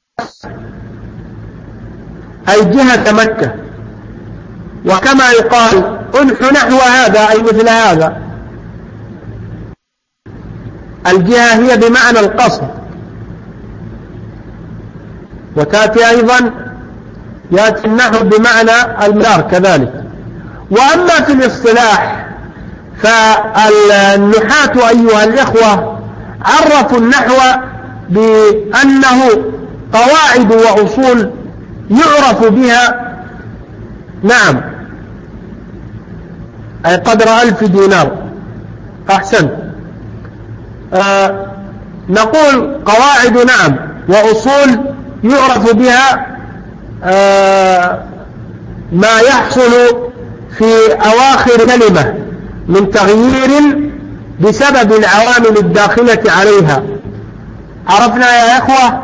أي جهة مكة، وكما يقال انح نحو هذا أي مثل هذا. الجهة هي بمعنى القصد، وتأتي أيضا يأتي النحو بمعنى المقدار كذلك. وأما في الاصطلاح فالنحاة أيها الإخوة عرفوا النحو بأنه قواعد وأصول يعرف بها، نعم، أي قدر 1000 دينار. أحسن. نقول قواعد، نعم، وأصول يعرف بها ما يحصل في أواخر كلمة من تغيير بسبب العوامل الداخلة عليها. عرفنا يا إخوة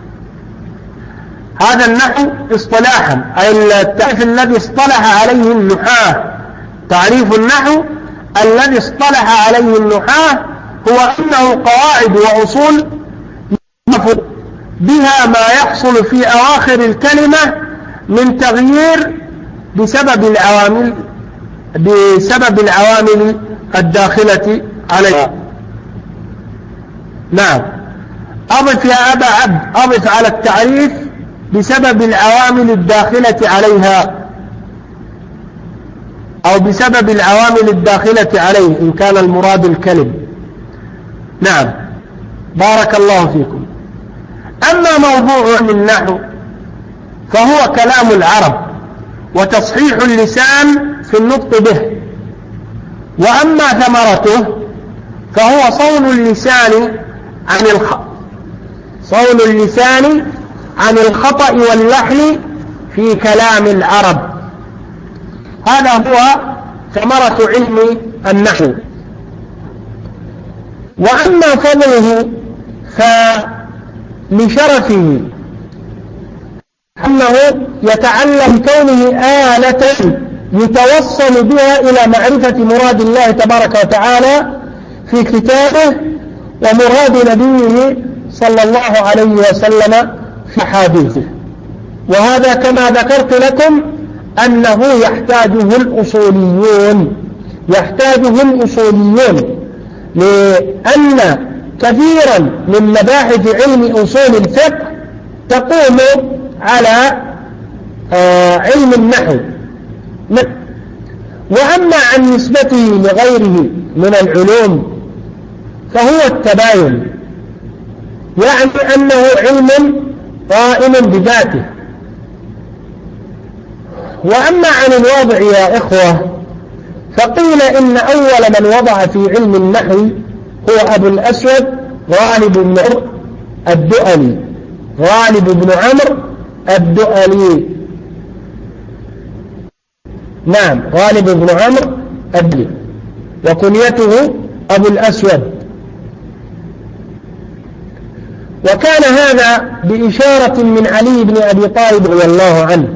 هذا النحو اصطلاحا، أي التعريف الذي اصطلح عليه النحاة. تعريف النحو الذي اصطلح عليه النحاة هو أنه قواعد وأصول يعرف بها ما يحصل في أواخر الكلمة من تغيير بسبب العوامل الداخلة عليها. نعم، أضف يا أبا عبد، أضف على التعريف بسبب العوامل الداخلة عليها، أو بسبب العوامل الداخلة عليه إن كان المراد الكلم. نعم، بارك الله فيكم. أما موضوع من النحو فهو كلام العرب وتصحيح اللسان في النطق به، وأما ثمرته فهو صون اللسان عن الخطأ واللحن في كلام العرب. هذا هو ثمرة علم النحو. وأما فضله فلشرفه أنه يتعلم كونه آلة يتوصل بها إلى معرفة مراد الله تبارك وتعالى في كتابه ومراد نبيه صلى الله عليه وسلم في حديثه. وهذا كما ذكرت لكم أنه يحتاجه الأصوليون، لأن كثيرا من مباحث علم أصول الفقه تقوم على علم النحو. وأما عن نسبته لغيره من العلوم فهو التباين، يعني أنه علم قائم بذاته. وأما عن الوضع يا إخوة فقيل إن أول من وضع في علم النحو هو أبو الأسود غالب بن عمرو الدؤلي. نعم، غالب بن عمرو الدؤلي، وكنيته أبو الأسود. وكان هذا بإشارة من علي بن أبي طالب رضي الله عنه.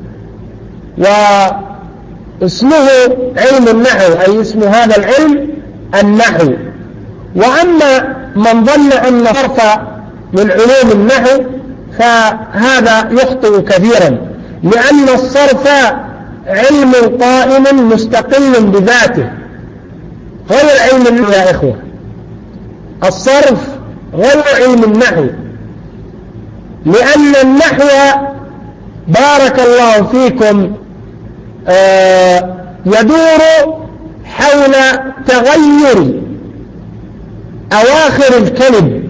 واسمه علم النحو، أي اسم هذا العلم النحو. وأما من ظن أن صرف من علوم النحو فهذا يخطئ كثيرا، لأن الصرف علم قائم مستقل بذاته غير علم النحو يا إخوة. الصرف غير علم النحو، لأن النحو بارك الله فيكم يدور حول تغير أواخر الكلم.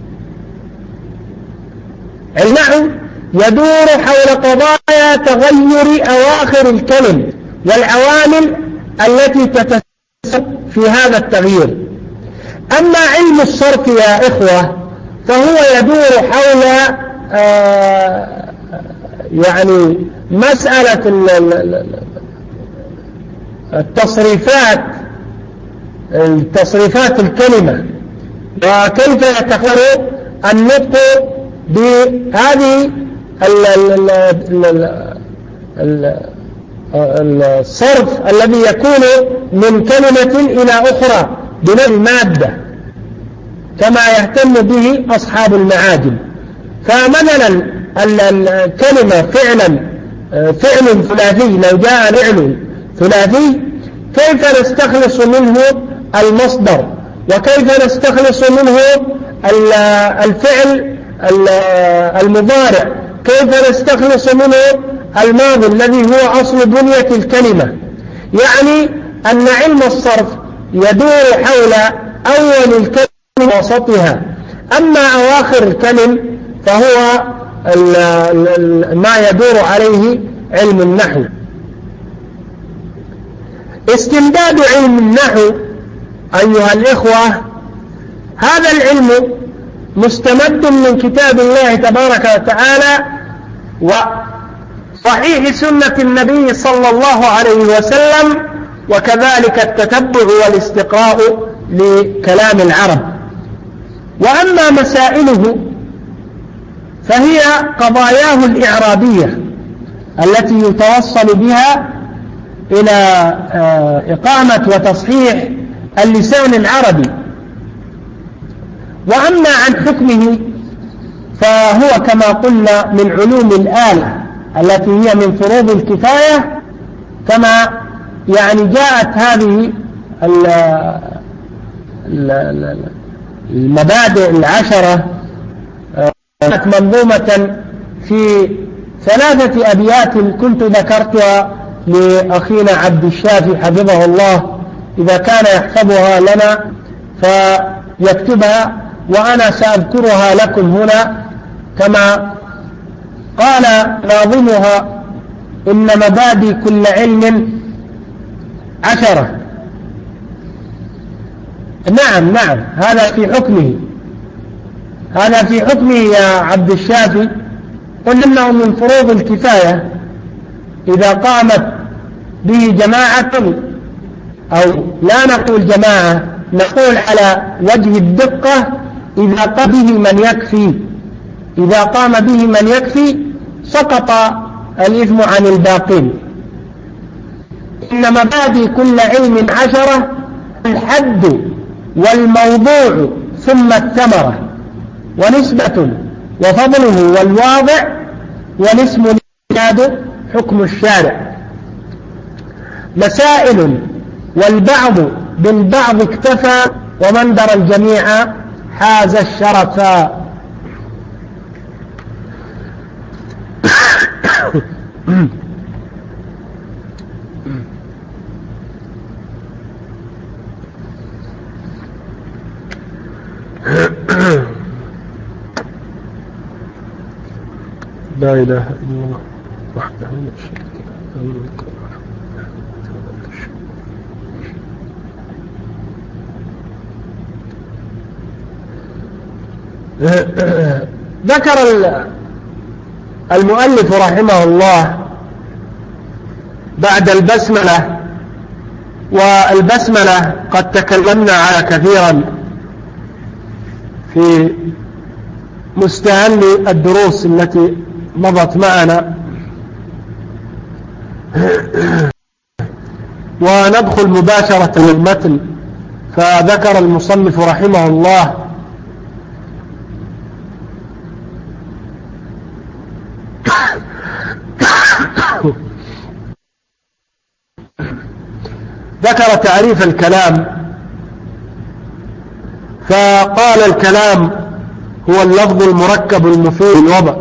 النحو يدور حول قضايا تغير أواخر الكلم والعوامل التي تتسبب في هذا التغيير. أما علم الصرف يا إخوة فهو يدور حول يعني مسألة التصريفات تصريفات الكلمة وكيف يتخذ النطق بهذه الصرف الذي يكون من كلمة إلى أخرى بنفس المادة كما يهتم به أصحاب المعاجم. فمثلا الكلمة فعل ثلاثي، لو جاء فعل ثلاثي كيف نستخلص منه المصدر، وكيف نستخلص منه الفعل المضارع، كيف نستخلص منه الماضي الذي هو أصل بنية الكلمة. يعني أن علم الصرف يدور حول أول الكلمة وسطها، أما أواخر الكلم فهو ما يدور عليه علم النحو. استمداد علم النحو أيها الإخوة، هذا العلم مستمد من كتاب الله تبارك وتعالى وصحيح سنة النبي صلى الله عليه وسلم، وكذلك التتبع والاستقراء لكلام العرب. وأما مسائله فهي قضاياه الإعرابية التي يتوصل بها إلى إقامة وتصحيح اللسان العربي. وأما عن حكمه فهو كما قلنا من علوم الآلة التي هي من فروض الكفاية، كما يعني جاءت هذه المبادئ العشرة منظومة في 3 أبيات كنت ذكرتها لأخينا عبد الشافي حفظه الله، إذا كان يحفظها لنا فيكتبها، وأنا سأذكرها لكم هنا كما قال ناظمها: إن مبادئ كل علم 10. نعم هذا في حكمه، هذا في حكمه يا عبد الشافي. قل إنه من فروض الكفاية إذا قامت به جماعة، أو لا نقول جماعة، نقول على وجه الدقة إذا قام به من يكفي، إذا قام به من يكفي سقط الإثم عن الباقين. إن مبادئ كل علم 10: الحد والموضوع ثم الثمرة، ونسبة وفضله والواضع، والاسم الإسناد حكم الشارع. مسائل والبعض بالبعض اكتفى، ومن درى الجميع حاز الشرفا. لا إله إلا الله وحده لا شريك له. ذكر المؤلف رحمه الله بعد البسملة، والبسملة قد تكلمنا على كثيرا في مستهل الدروس التي مضت معنا، وندخل مباشرة للمتن. فذكر المصنف رحمه الله ذكر تعريف الكلام، فقال: الكلام هو اللفظ المركب المفيد للوضع.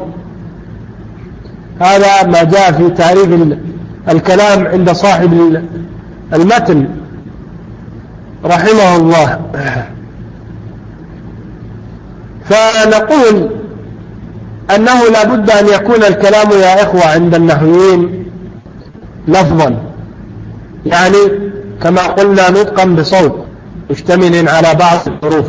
هذا ما جاء في تعريف الكلام عند صاحب المتن رحمه الله. فنقول أنه لا بد أن يكون الكلام يا إخوة عند النحويين لفظا، يعني كما قلنا نطقا بصوت مشتمل على بعض الحروف.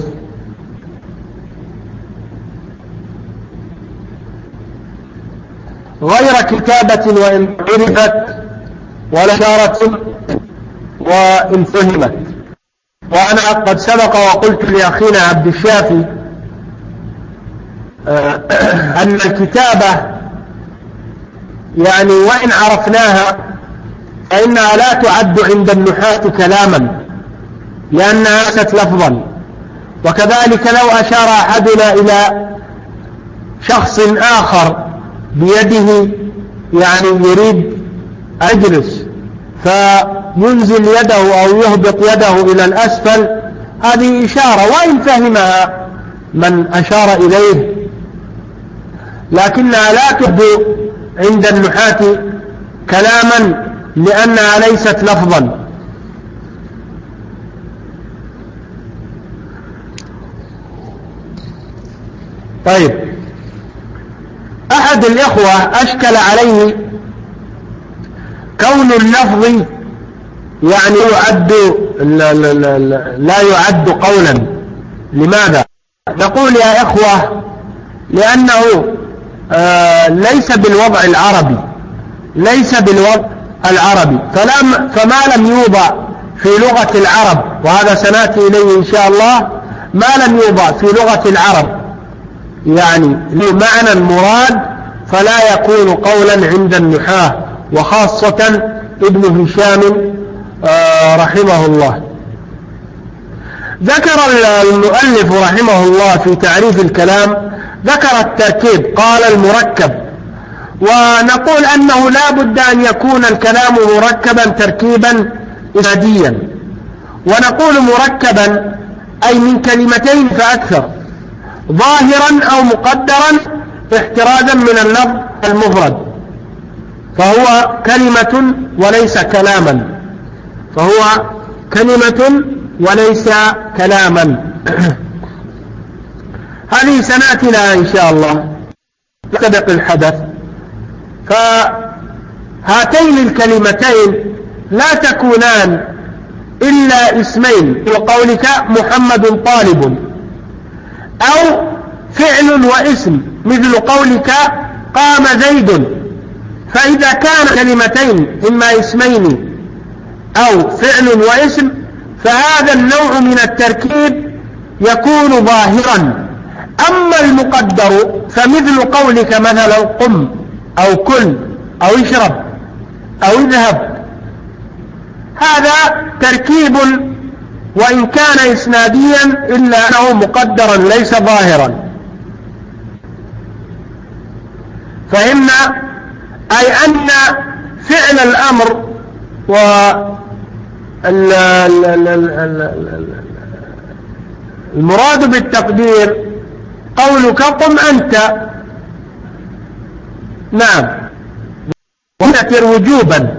غير كتابة وإن عرفت، ولا إشارة وإن فهمت. وأنا قد سبق وقلت لأخينا عبد الشافي أن الكتابة يعني وإن عرفناها فإنها لا تعد عند النحاة كلاما لأنها ليست لفظا. وكذلك لو أشار أحدنا إلى شخص آخر بيده يعني يريد أجلس فينزل يده أو يهبط يده إلى الأسفل، هذه إشارة وإن فهمها من أشار إليه، لكنها لا تعد عند النحاة كلاما لأنها ليست لفظا. طيب، أحد الإخوة أشكل عليه كون اللفظ يعني لا يعد قولا. لماذا؟ نقول يا إخوة لأنه ليس بالوضع العربي، ليس بالوضع العربي، فما لم يوضع في لغة العرب، وهذا سنأتي إليه إن شاء الله، ما لم يوضع في لغة العرب يعني له معنى مراد فلا يكون قولا عند النحاة، وخاصة ابن هشام رحمه الله. ذكر المؤلف رحمه الله في تعريف الكلام، ذكر التركيب، قال المركب، ونقول أنه لا بد أن يكون الكلام مركبا تركيبا إسناديا، ونقول مركبا أي من كلمتين فأكثر، ظاهرا أو مقدرا احترازا من اللفظ المفرد، فهو كلمة وليس كلاما، فهو كلمة وليس كلاما. هذه سنأتي لها إن شاء الله، نستبق الحدث. فهاتين الكلمتين لا تكونان إلا اسمين، وقولك محمد طالب، أو فعل واسم مثل قولك قام زيد. فإذا كان كلمتين إما اسمين أو فعل واسم فهذا النوع من التركيب يكون ظاهرا. أما المقدر فمثل قولك مثلا قم أو كل أو اشرب أو اذهب، هذا تركيب وإن كان إسناديا إلا أنه مقدرا ليس ظاهرا. فهمنا؟ أي أن فعل الأمر والمراد بالتقدير قولك قم أنت، نعم، ونذكر وجوبا.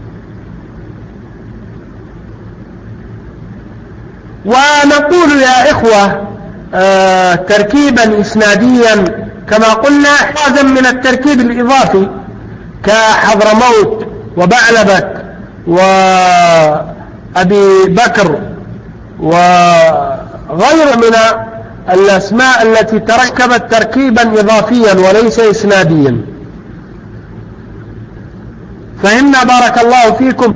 ونقول يا إخوة تركيبا إسناديا كما قلنا احترازا من التركيب الإضافي كحضرموت وبعلبك وأبي بكر وغير من الأسماء التي تركبت تركيبا إضافيا وليس إسناديا. فهمنا بارك الله فيكم؟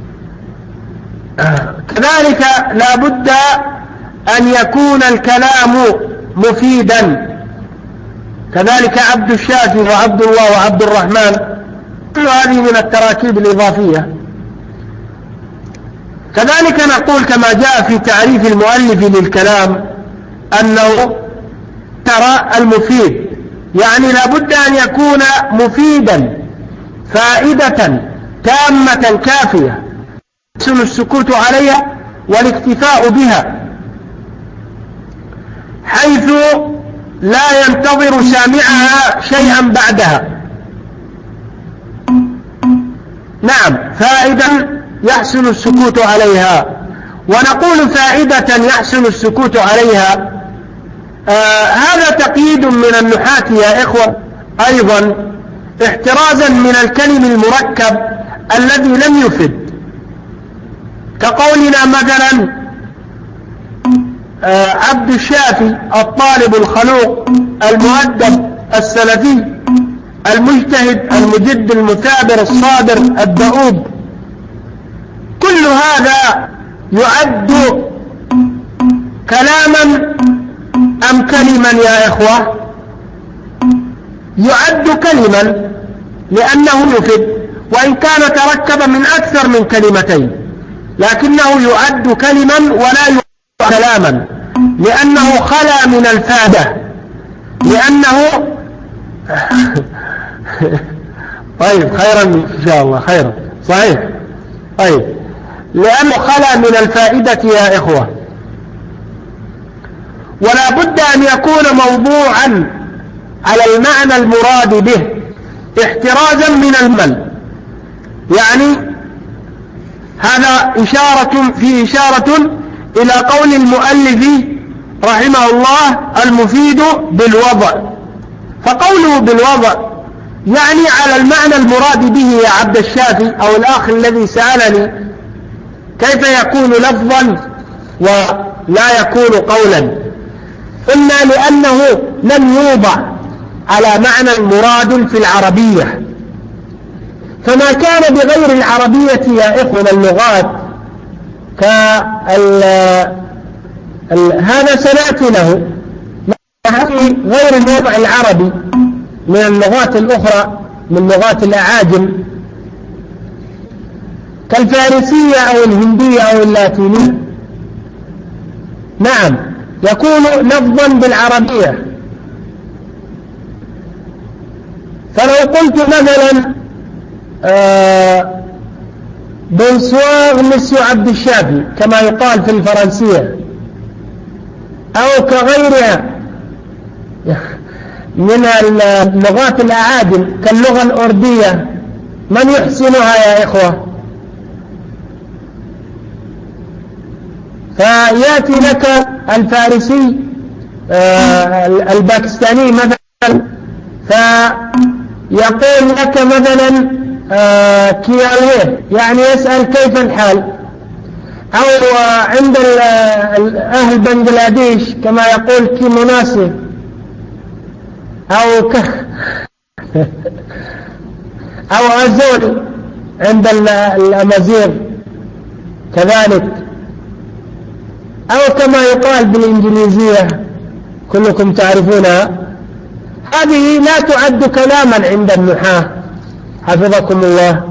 كذلك لا بد أن يكون الكلام مفيدا، كذلك عبد الشافي وعبد الله وعبد الرحمن، كل هذه من التراكيب الإضافية. كذلك نقول كما جاء في تعريف المؤلف للكلام أنه ترى المفيد، يعني لا بد أن يكون مفيدا فائدة تامة كافية يحسن السكوت عليها والاكتفاء بها، حيث لا ينتظر سامعها شيئا بعدها. نعم، فائدة يحسن السكوت عليها. ونقول فائدة يحسن السكوت عليها، هذا تقييد من النحاة يا إخوة، أيضا احترازا من الكلم المركب الذي لم يفد، كقولنا مثلا عبد الشافي الطالب الخلوق المؤدب السلفي المجتهد المجد المثابر الصابر الدؤوب، كل هذا يعد كلاما أم كلما يا إخوة؟ يعد كلما لأنه يفيد، وإن كان تركب من أكثر من كلمتين، لكنه يعد كلما ولا يعد كلاما لأنه خلا من الفائدة، لأنه طيب خيرا إن شاء الله، خيرا صحيح. طيب لأنه خلا من الفائدة يا إخوة، ولا بد أن يكون موضوعا على المعنى المراد به احترازا من المل. يعني هذا إشارة إلى قول المؤلف رحمه الله المفيد بالوضع. فقوله بالوضع يعني على المعنى المراد به يا عبد الشافي أو الأخ الذي سألني كيف يكون لفظا ولا يكون قولا. قلنا لأنه لم يوضع على معنى مراد في العربية، فما كان بغير العربية يا إخوة اللغات هذا سنأتي له، غير الوضع العربي من اللغات الأخرى من لغات الأعاجم كالفارسية أو الهندية أو اللاتينية، نعم يكون لفظا بالعربية. فلو قلت مثلا بونسوار مسيو عبد الشافي كما يقال في الفرنسية أو كغيرها من اللغات الأعاجم كاللغة الأردية، من يحسنها يا إخوة؟ فيأتي لك الفارسي الباكستاني مثلا فيقول لك مثلا كيالوه، يعني يسأل كيف الحال، أو عند أهل بنغلاديش كما يقول كي مناسب، أو أزول عند الأمازيغ كذلك، أو كما يقال بالإنجليزية كلكم تعرفونها. هذه لا تعد كلاما عند النحاة حفظكم الله.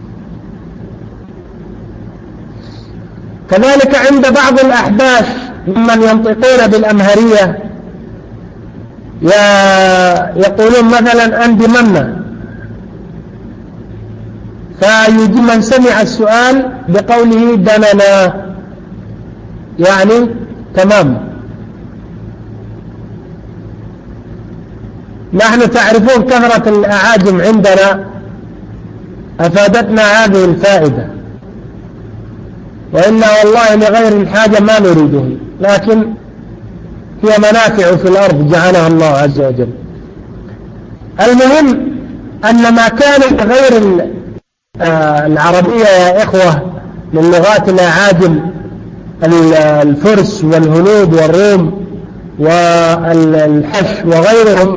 كذلك عند بعض الأحباش ممن ينطقون بالأمهرية يقولون مثلا أندي منا، فيجي من سمع السؤال بقوله دننا، يعني تمام. نحن تعرفون كثرة الأعاجم عندنا أفادتنا هذه الفائدة، وإنا والله لغير الحاجة ما نريده، لكن هي منافع في الأرض جعلها الله عز وجل. المهم أن ما كان غير العربية يا إخوة من لغات الأعاجم الفرس والهنود والروم والحش وغيرهم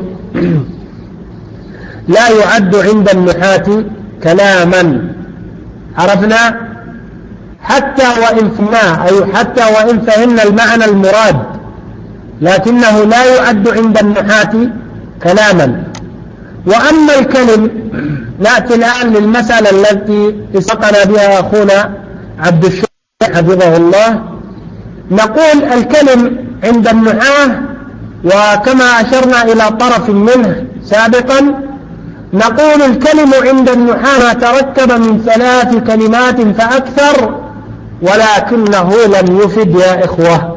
لا يعد عند النحاة كلاما. عرفنا؟ حتى وإن فهمناه، أي حتى وإن فهمنا المعنى المراد، لكنه لا يعد عند النحاة كلاما. وأما الكلم، نأتي الآن للمسألة التي استقنا بها أخونا عبد الشافي حفظه الله. نقول الكلم عند النحاة، وكما أشرنا إلى طرف منه سابقا، نقول الكلم عند النحاة تركب من 3 كلمات فأكثر، ولكنه لم يفد يا إخوة.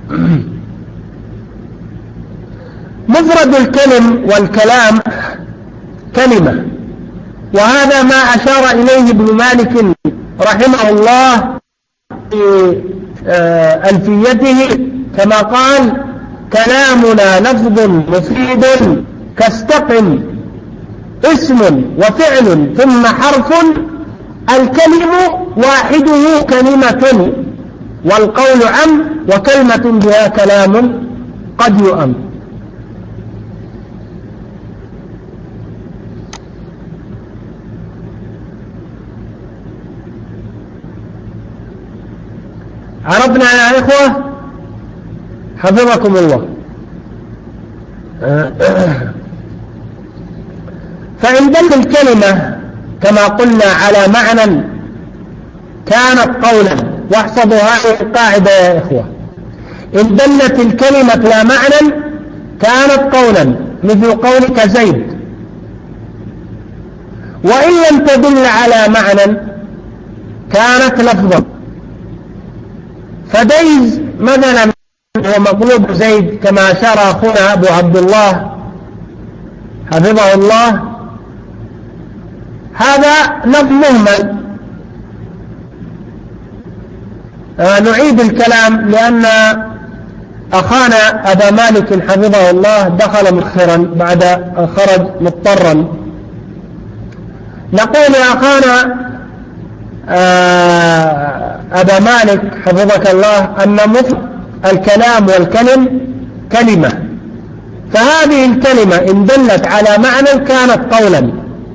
مفرد الكلم والكلام كلمة، وهذا ما أشار إليه ابن مالك رحمه الله في ألفيته كما قال: كلامنا لفظ مفيد كاستقم اسم وفعل ثم حرف، الكلم واحده كلمة والقول عم وكلمة بها كلام قد يؤم. عرفنا يا إخوة؟ حفظكم الله. فإن دل الكلمة كما قلنا على معنى كانت قولا، واحفظوا هذه القاعدة يا إخوة، إن دلت الكلمة لا معنى كانت قولا، مثل قولك زيد. وإن لم تدل على معنى كانت لفظا. فديز مثلا هو مقلوب زيد كما أشار أخونا أبو عبد الله حفظه الله، هذا لفظ مهمل. نعيد الكلام لأن أخانا أبا مالك حفظه الله دخل مؤخرا بعد أن خرج مضطرا. نقول يا أخانا أبا مالك حفظك الله أن مثل الكلام والكلم كلمة، فهذه الكلمة إن دلت على معنى كانت قولا.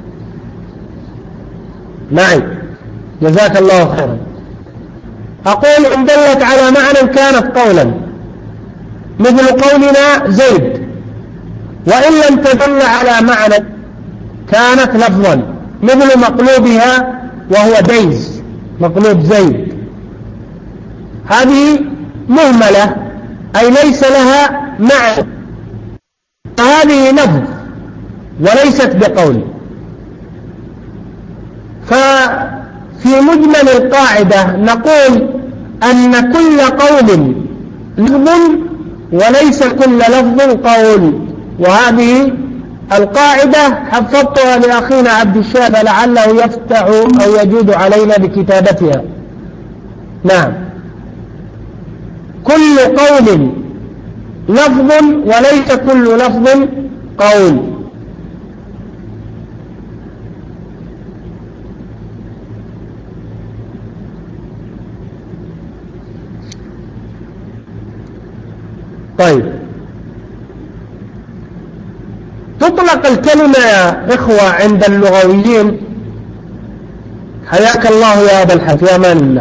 نعم جزاك الله خيرا. أقول إن دلت على معنى كانت قولا، مثل قولنا زيد. وإن لم تدل على معنى كانت لفظا، مثل مقلوبها وهو ديز، مقلوب زيد. هذه مهملة أي ليس لها معنى، فهذه لفظ وليست بقول. ففي مجمل القاعدة نقول أن كل قول لفظ وليس كل لفظ قول. وهذه القاعدة حفظتها لأخينا عبد الشافي لعله يفتح أو يجود علينا بكتابتها. نعم، كل قول لفظ وليس كل لفظ قول. طيب، تطلق الكلمة يا إخوة عند اللغويين، حياك الله يا أبا الحج يا أمان الله،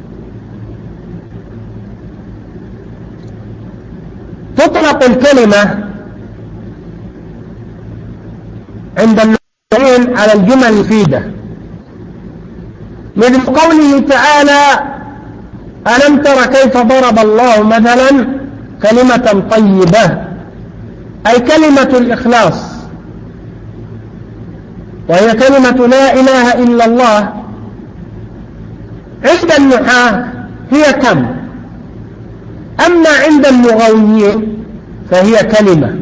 تطلق الكلمة عند اللغويين على الجمل المفيدة، مثل قوله تعالى: ألم تر كيف ضرب الله مثلا كلمة طيبة، أي كلمة الإخلاص، وهي كلمة لا إله إلا الله. عند النحاة هي كم، أما عند اللغويين فهي كلمة.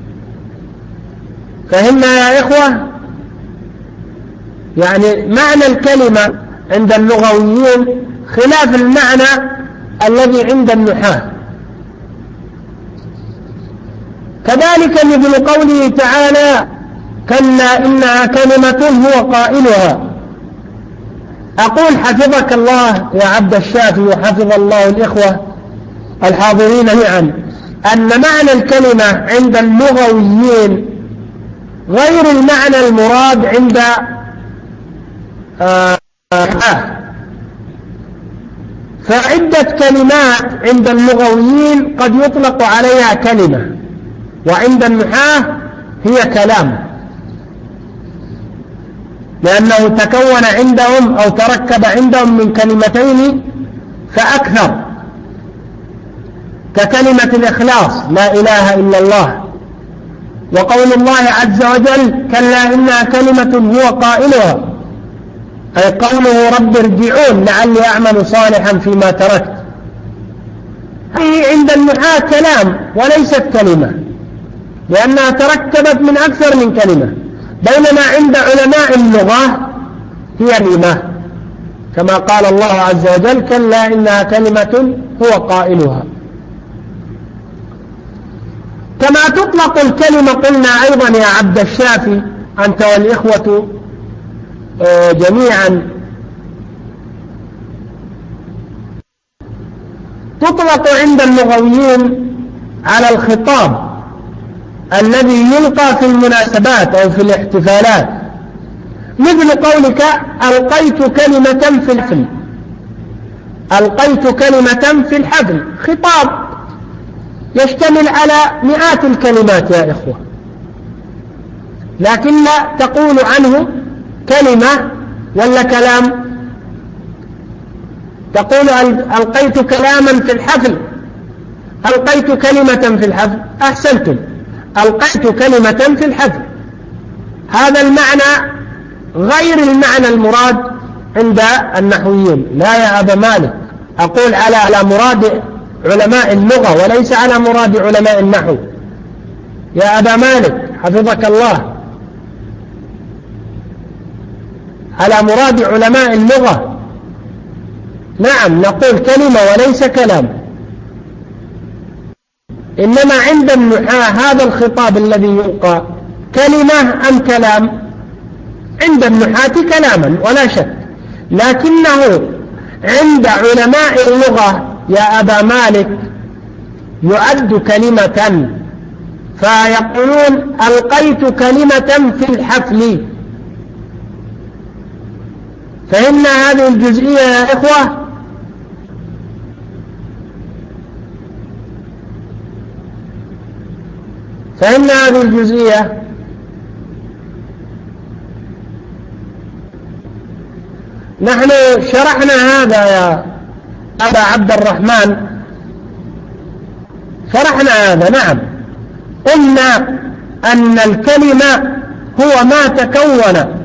فهمنا يا إخوة؟ يعني معنى الكلمة عند اللغويين خلاف المعنى الذي عند النحاة. كذلك مثل قوله تعالى: كلا إنها كلمة هو قائلها. أقول حفظك الله يا عبد الشافي وحفظ الله الإخوة الحاضرين معا أن معنى الكلمة عند اللغويين غير المعنى المراد عند فعدة كلمات عند اللغويين قد يطلق عليها كلمة، وعند النحاة هي كلام، لأنه تكون عندهم أو تركب عندهم من كلمتين فأكثر، ككلمة الإخلاص لا إله إلا الله، وقول الله عز وجل: كلا إنها كلمة هو قائلها، أي قوله: رب ارجعون لعلي أعمل صالحا فيما تركت. هي عند النحاة كلام وليست كلمة، لأنها تركبت من أكثر من كلمة، بينما عند علماء اللغة هي كلمة، كما قال الله عز وجل: كلا إنها كلمة هو قائلها. كما تطلق الكلمة قلنا أيضا يا عبد الشافي أنت والإخوة جميعا، تطلق عند اللغويين على الخطاب الذي يلقى في المناسبات أو في الاحتفالات، مثل قولك: ألقيت كلمة في الحفل. ألقيت كلمة في الحفل خطاب يشتمل على مئات الكلمات يا إخوة، لكن لا تقول عنه كلمة ولا كلام. تقول ألقيت كلاما في الحفل، ألقيت كلمة في الحفل، أحسنتم، ألقيت كلمة في الحفل. هذا المعنى غير المعنى المراد عند النحويين. لا يا أبا مالك، أقول على مراد علماء اللغة وليس على مراد علماء النحو يا أبا مالك حفظك الله، على مراد علماء اللغة. نعم نقول كلمة وليس كلام. إنما عند النحاة هذا الخطاب الذي يلقى كلمة أم كلام؟ عند النحاة كلاما ولا شك، لكنه عند علماء اللغة يا أبا مالك يعد كلمة، فيقولون ألقيت كلمة في الحفل. فهمنا هذه الجزئية يا إخوة؟ فهمنا هذه الجزئية؟ نحن شرحنا هذا يا أبا عبد الرحمن، شرحنا هذا. نعم، قلنا أن الكلمة هو ما تكون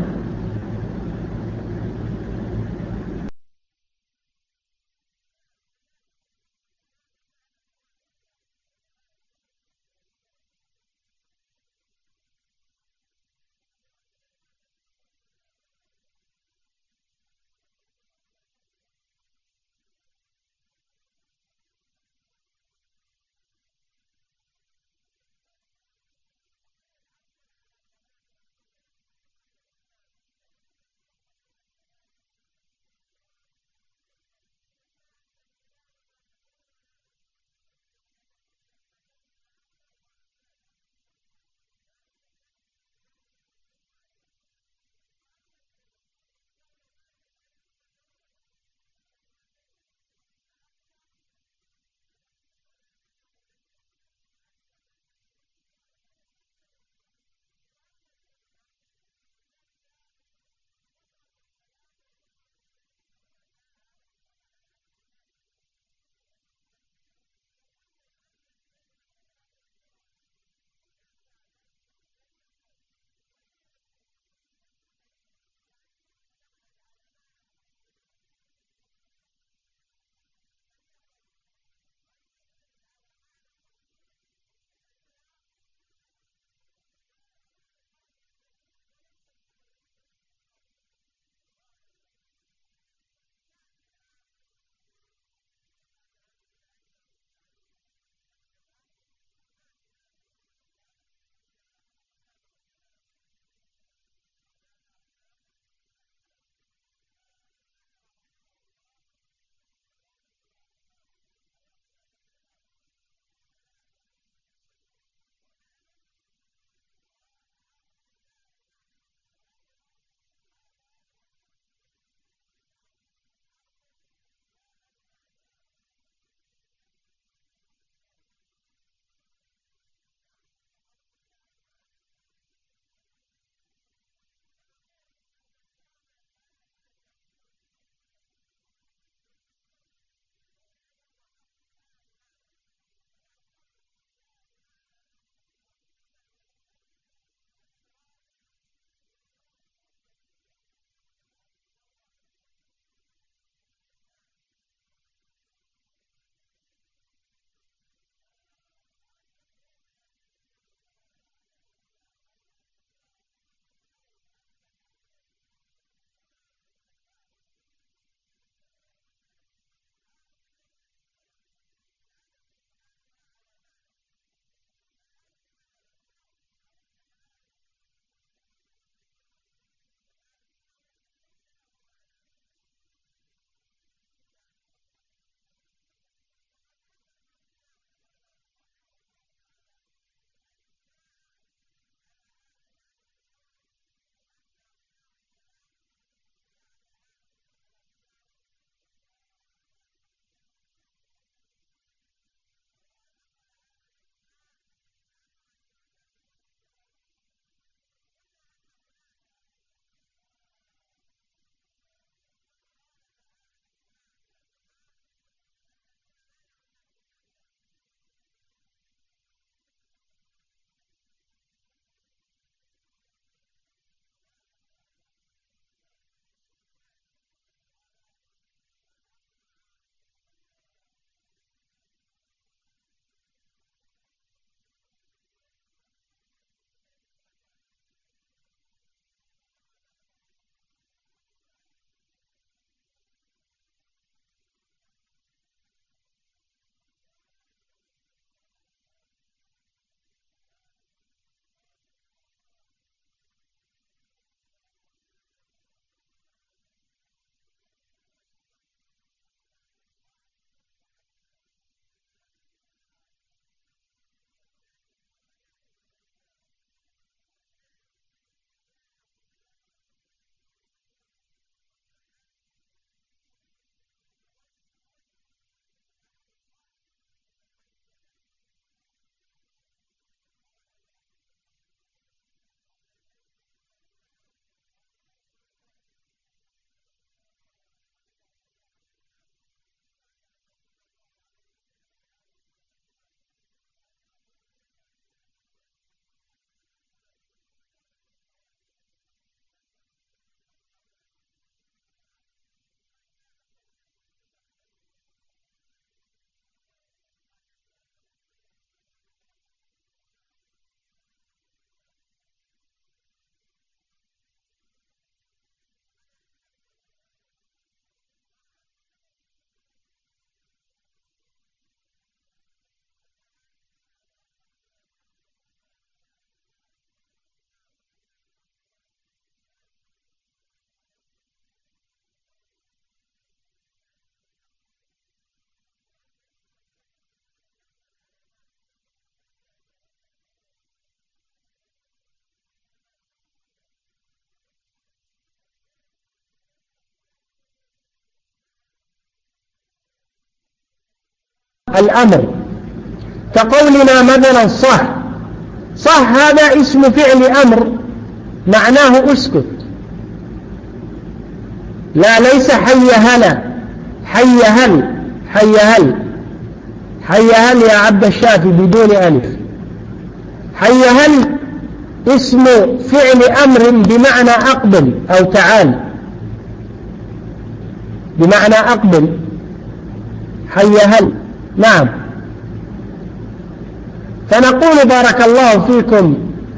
الأمر، كقولنا مثلا صح. صح هذا اسم فعل أمر معناه اسكت. لا ليس حي هلا، حي هل، حي هل، حي هل يا عبد الشافي بدون ألف. حي هل اسم فعل أمر بمعنى أقبل أو تعال، بمعنى أقبل. حي هل، نعم. فنقول بارك الله فيكم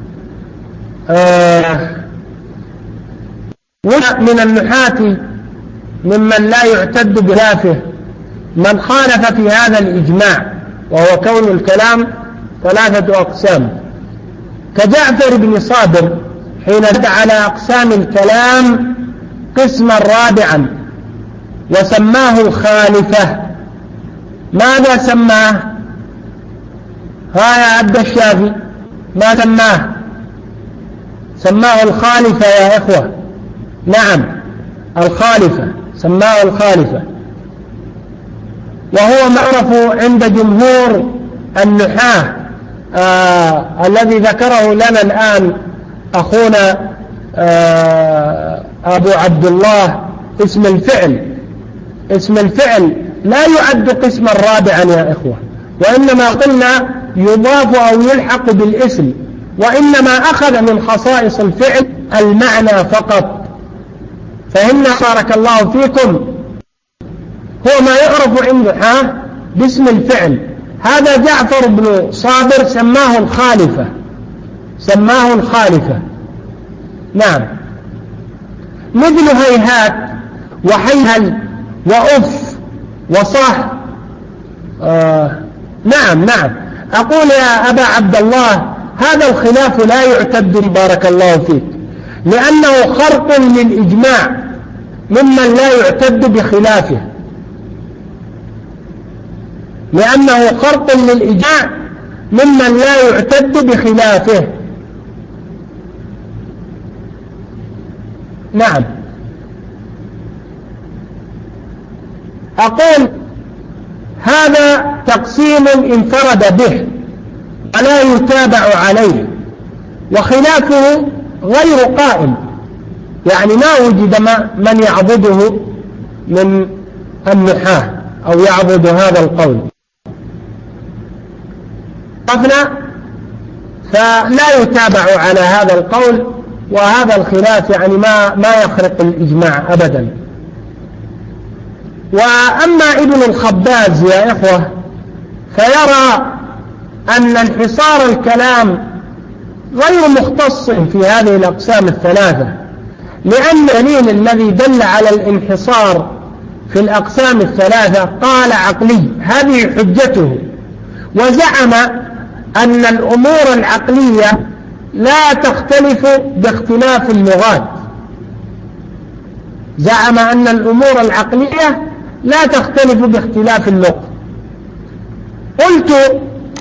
من النحاة ممن لا يعتد بخلافه من خالف في هذا الإجماع، وهو كون الكلام 3 أقسام، كجعفر بن صابر حين زاد على أقسام الكلام قسما رابعا وسماه الخالفة. ماذا سماه؟ ها يا عبد الشافي، ما سماه؟ سماه الخالفة يا إخوة. نعم الخالفة، سماه الخالفة، وهو معروف عند جمهور النحاة الذي ذكره لنا الآن أخونا أبو عبد الله. اسم الفعل لا يعد قسما رابعا يا إخوة، وإنما قلنا يضاف أو يلحق بالاسم، وإنما أخذ من خصائص الفعل المعنى فقط. فهمنا بارك الله فيكم؟ هو ما يعرف عندنا باسم الفعل. هذا جعفر بن صابر سماه الخالفة، سماه الخالفة. نعم، مثل هيهات وحيهل وأف وصح. نعم نعم. أقول يا أبا عبد الله هذا الخلاف لا يعتد بارك الله فيك، لأنه خرق للإجماع ممن لا يعتد بخلافه، لأنه خرق للإجماع ممن لا يعتد بخلافه. نعم. أقول هذا تقسيم انفرد به ولا يتابع عليه، وخلافه غير قائم، يعني ما وجد من يعبده من النحاة أو يعبد هذا القول. فلا يتابع على هذا القول، وهذا الخلاف يعني ما يخرق الإجماع أبدا. وأما ابن الخباز يا إخوة فيرى أن انحصار الكلام غير مختص في هذه الأقسام الثلاثة، لأن الدليل الذي دل على الانحصار في الأقسام الثلاثة قال عقلي، هذه حجته. وزعم أن الأمور العقلية لا تختلف باختلاف اللغات، زعم أن الأمور العقلية لا تختلف باختلاف اللغة. قلت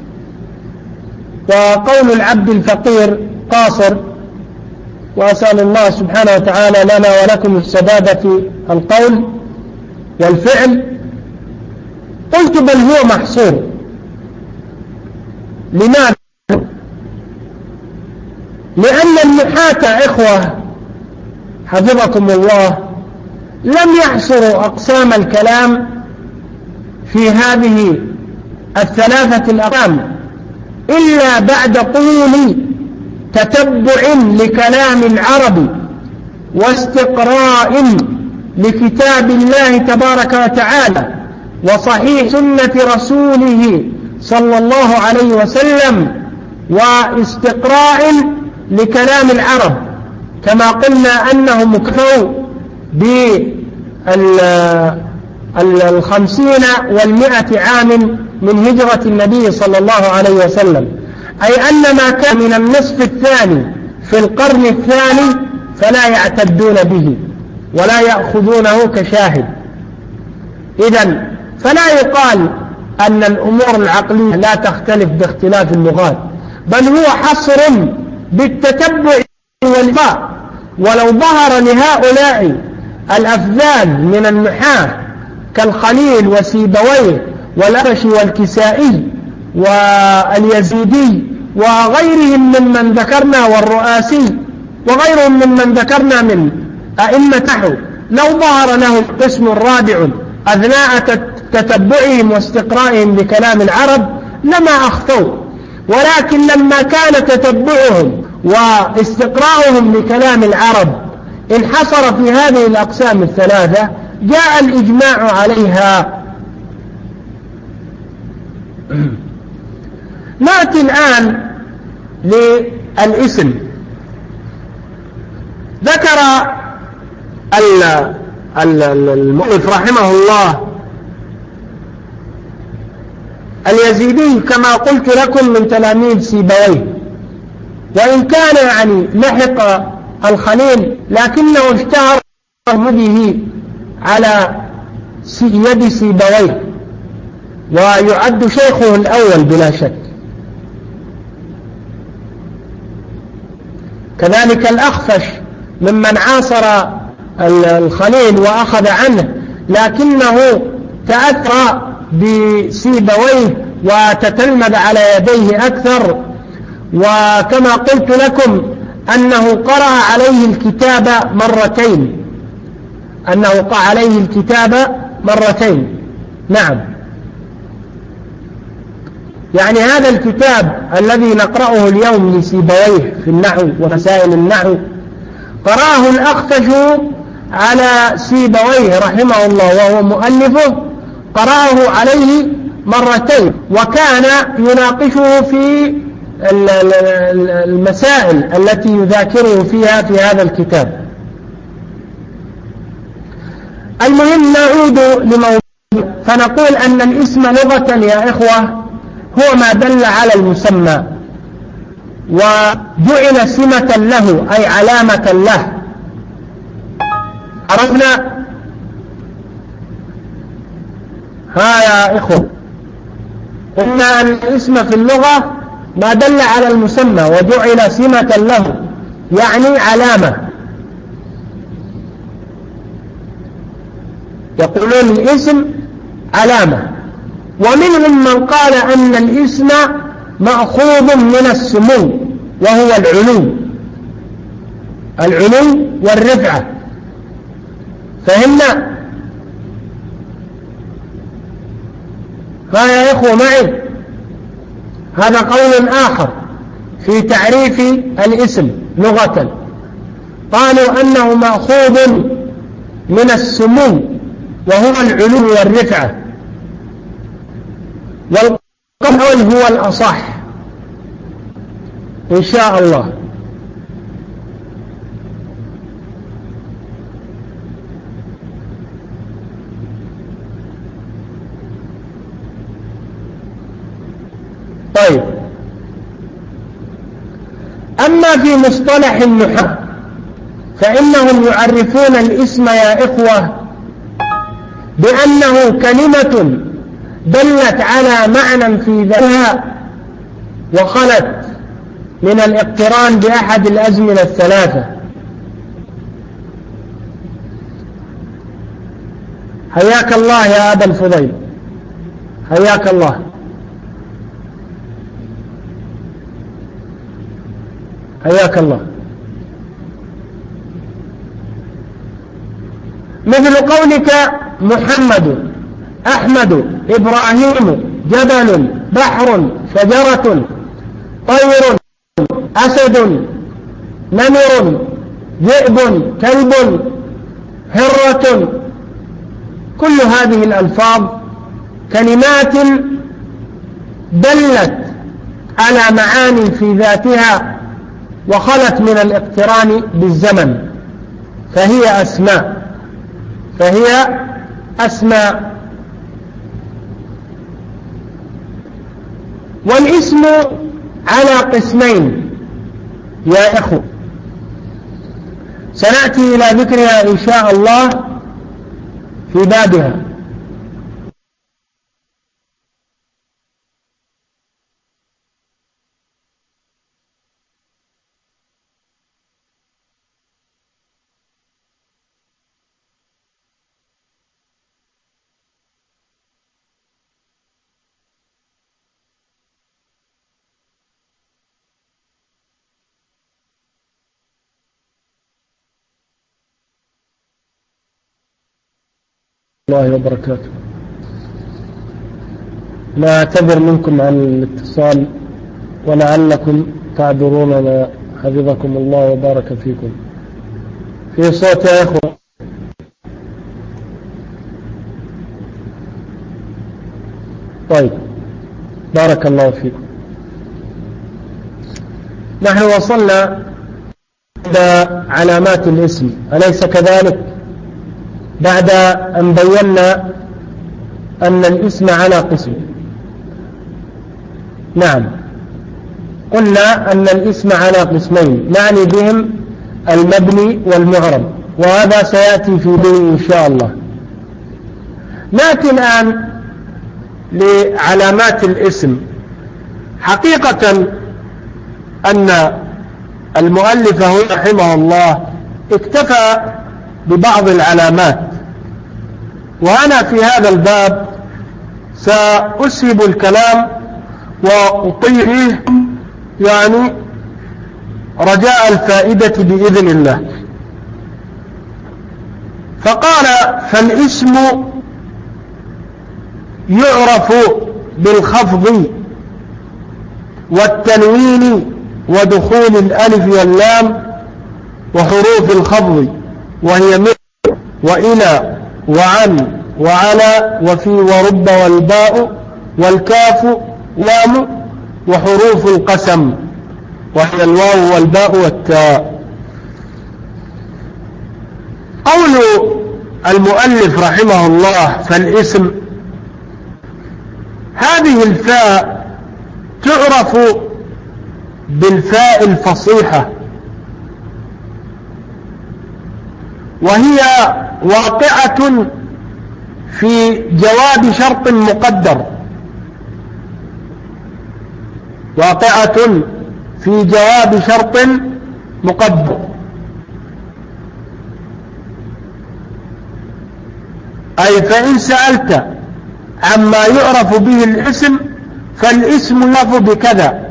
وقول العبد الفقير قاصر، وأسأل الله سبحانه وتعالى لنا ولكم السداد في القول والفعل. قلت بل هو محصور. لماذا؟ لأن النحاة إخوة حفظكم الله لم يحصروا أقسام الكلام في هذه الثلاثة الأقسام إلا بعد طول تتبع لكلام العرب واستقراء لكتاب الله تبارك وتعالى وصحيح سنة رسوله صلى الله عليه وسلم، واستقراء لكلام العرب، كما قلنا أنهم اكتفوا بال50 وال100 عام من هجرة النبي صلى الله عليه وسلم، أي أن ما كان من النصف الثاني في القرن الثاني فلا يعتدون به ولا يأخذونه كشاهد. إذن فلا يقال أن الأمور العقلية لا تختلف باختلاف اللغات، بل هو حصر بالتتبع والإفاء. ولو ظهر لهؤلاء الأفذاذ من النحاة كالخليل وسيبويه والأعمش والكسائي واليزيدي وغيرهم ممن ذكرنا والرؤاسي وغيرهم ممن ذكرنا من أئمة نحو، لو ظهر له قسم رابع أثناء تتبعهم واستقرائهم لكلام العرب لما أخطوا، ولكن لما كان تتبعهم واستقراؤهم لكلام العرب انحصر في هذه الأقسام الثلاثة جاء الإجماع عليها. نأتي الآن للاسم. ذكر المؤلف رحمه الله اليزيدي كما قلت لكم من تلاميذ سيبويه، وإن كان يعني لحق الخليل لكنه اشتهر به على يد سيبويه، ويعد شيخه الأول بلا شك. كذلك الأخفش ممن عاصر الخليل وأخذ عنه، لكنه تأثر بسيبويه وتتلمذ على يديه أكثر، وكما قلت لكم أنه قرأ عليه الكتاب مرتين. نعم، يعني هذا الكتاب الذي نقرأه اليوم لسيبويه في النحو ومسائل النحو قرأه الأخفش على سيبويه رحمه الله وهو مؤلفه، قرأه عليه مرتين، وكان يناقشه في المسائل التي يذاكره فيها في هذا الكتاب. المهم نعود لموضوع، فنقول أن الاسم لغة يا إخوة هو ما دل على المسمى وجعل سمة له أي علامة له. عرفنا؟ ها يا إخوة، قلنا أن الاسم في اللغة ما دل على المسمى وجعل سمة له يعني علامة. يقولون الاسم علامة، ومنهم من قال أن الاسم مأخوذ من السمو وهو العلو والرفعة. فهمنا؟ ها يا إخوة معي، هذا قول آخر في تعريف الاسم لغة، قالوا أنه مأخوذ من السمو وهو العلو والرفعة، والقول هو الأصح إن شاء الله. طيب، أما في مصطلح النحو فإنهم يعرفون الاسم يا إخوة بأنه كلمة دلت على معنى في ذاتها وخلت من الاقتران بأحد الأزمنة الثلاثة. حياك الله يا أبا الفضيل، حياك الله. حياك الله. مثل قولك محمد، أحمد، إبراهيم، جبل، بحر، شجرة، طير، أسد، نمر، ذئب، كلب، هرة. كل هذه الألفاظ كلمات دلت على معاني في ذاتها وخلت من الاقتران بالزمن، فهي أسماء. والاسم على قسمين يا إخوة، سنأتي إلى ذكرها إن شاء الله في بابها. الله وبركاته. نعتذر منكم عن الاتصال ولعلكم تعذروننا حفظكم الله وبارك فيكم. في صوت يا إخوة. طيب بارك الله فيكم. نحن وصلنا إلى علامات الاسم، أليس كذلك؟ بعد أن بينا أن الاسم على قسم. نعم، قلنا أن الاسم على قسمين نعني بهم المبني والمعرب، وهذا سيأتي في دين إن شاء الله. نأتي الآن لعلامات الاسم. حقيقة أن المؤلف رحمه الله اكتفى ببعض العلامات، وأنا في هذا الباب سأسهب الكلام وأطيعه يعني رجاء الفائدة بإذن الله. فقال: فالاسم يعرف بالخفض والتنوين ودخول الألف واللام وحروف الخفض، وهي من وإلى وعن وعلى وفي ورب والباء والكاف لام وحروف القسم، وهي الواو والباء والتاء. قول المؤلف رحمه الله: فالاسم، هذه الفاء تعرف بالفاء الفصيحة، وهي واقعة في جواب شرط مقدر، واقعة في جواب شرط مقدر. أي فإن سألت عما يعرف به الاسم فالاسم يعرف بكذا،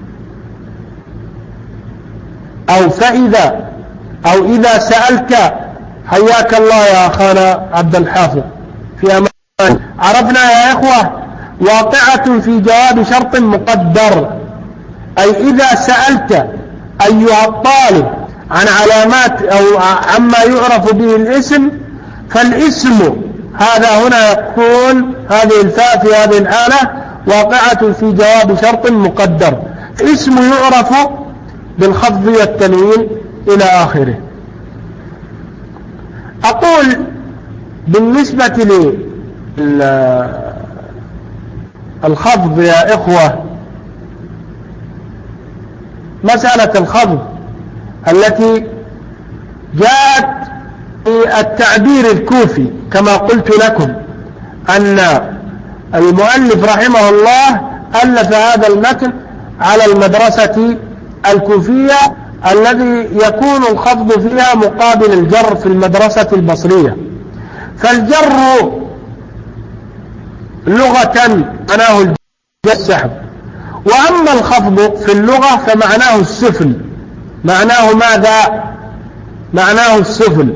أو فإذا، أو إذا سألت، حياك الله يا أخانا عبد الحافظ في أمان. عرفنا يا إخوة واقعة في جواب شرط مقدر، أي إذا سألت أيها الطالب عن علامات أو عما يعرف به الاسم فالاسم هذا هنا يكون هذه الفاء في هذه الحالة واقعة في جواب شرط مقدر. اسم يعرف بالخفض والتنوين إلى آخره. أقول بالنسبة للخفض يا إخوة، مسألة الخفض التي جاءت في التعبير الكوفي، كما قلت لكم أن المؤلف رحمه الله ألف هذا المتن على المدرسة الكوفية الذي يكون الخفض فيها مقابل الجر في المدرسة البصرية. فالجر لغة معناه السحب، وأما الخفض في اللغة فمعناه السفل. معناه ماذا؟ معناه السفل.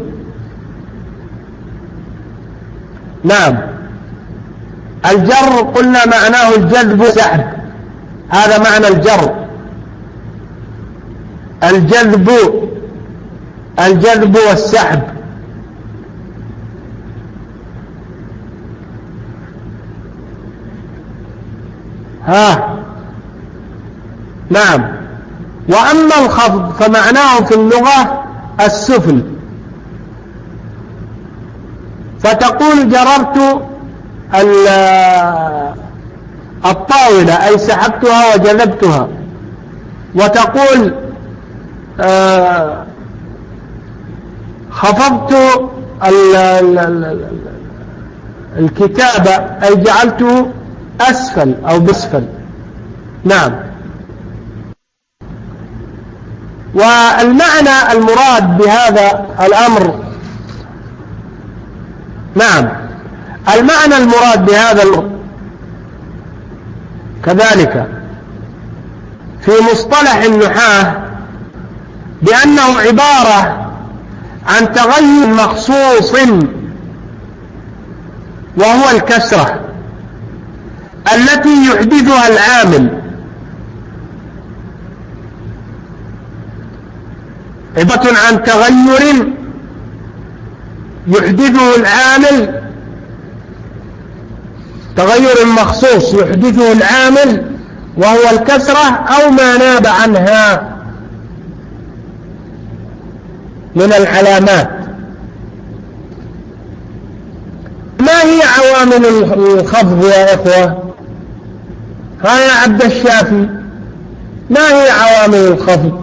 نعم، الجر قلنا معناه الجذب والسحب، هذا معنى الجر، الجذب والسحب. نعم. وأما الخفض فمعناه في اللغة السفل، فتقول جررت الطاولة أي سحبتها وجذبتها، وتقول خفضت الكتاب أي جعلته أسفل أو بسفل. نعم. والمعنى المراد بهذا الأمر، نعم، المعنى المراد بهذا الأمر كذلك في مصطلح النحاة بأنه عبارة عن تغير مخصوص وهو الكسرة التي يحدثها العامل، عبارة عن تغير يحدثه العامل، تغير مخصوص يحدثه العامل وهو الكسرة أو ما ناب عنها من العلامات. ما هي عوامل الخفض يا إخوة؟ ها يا عبد الشافي، ما هي عوامل الخفض؟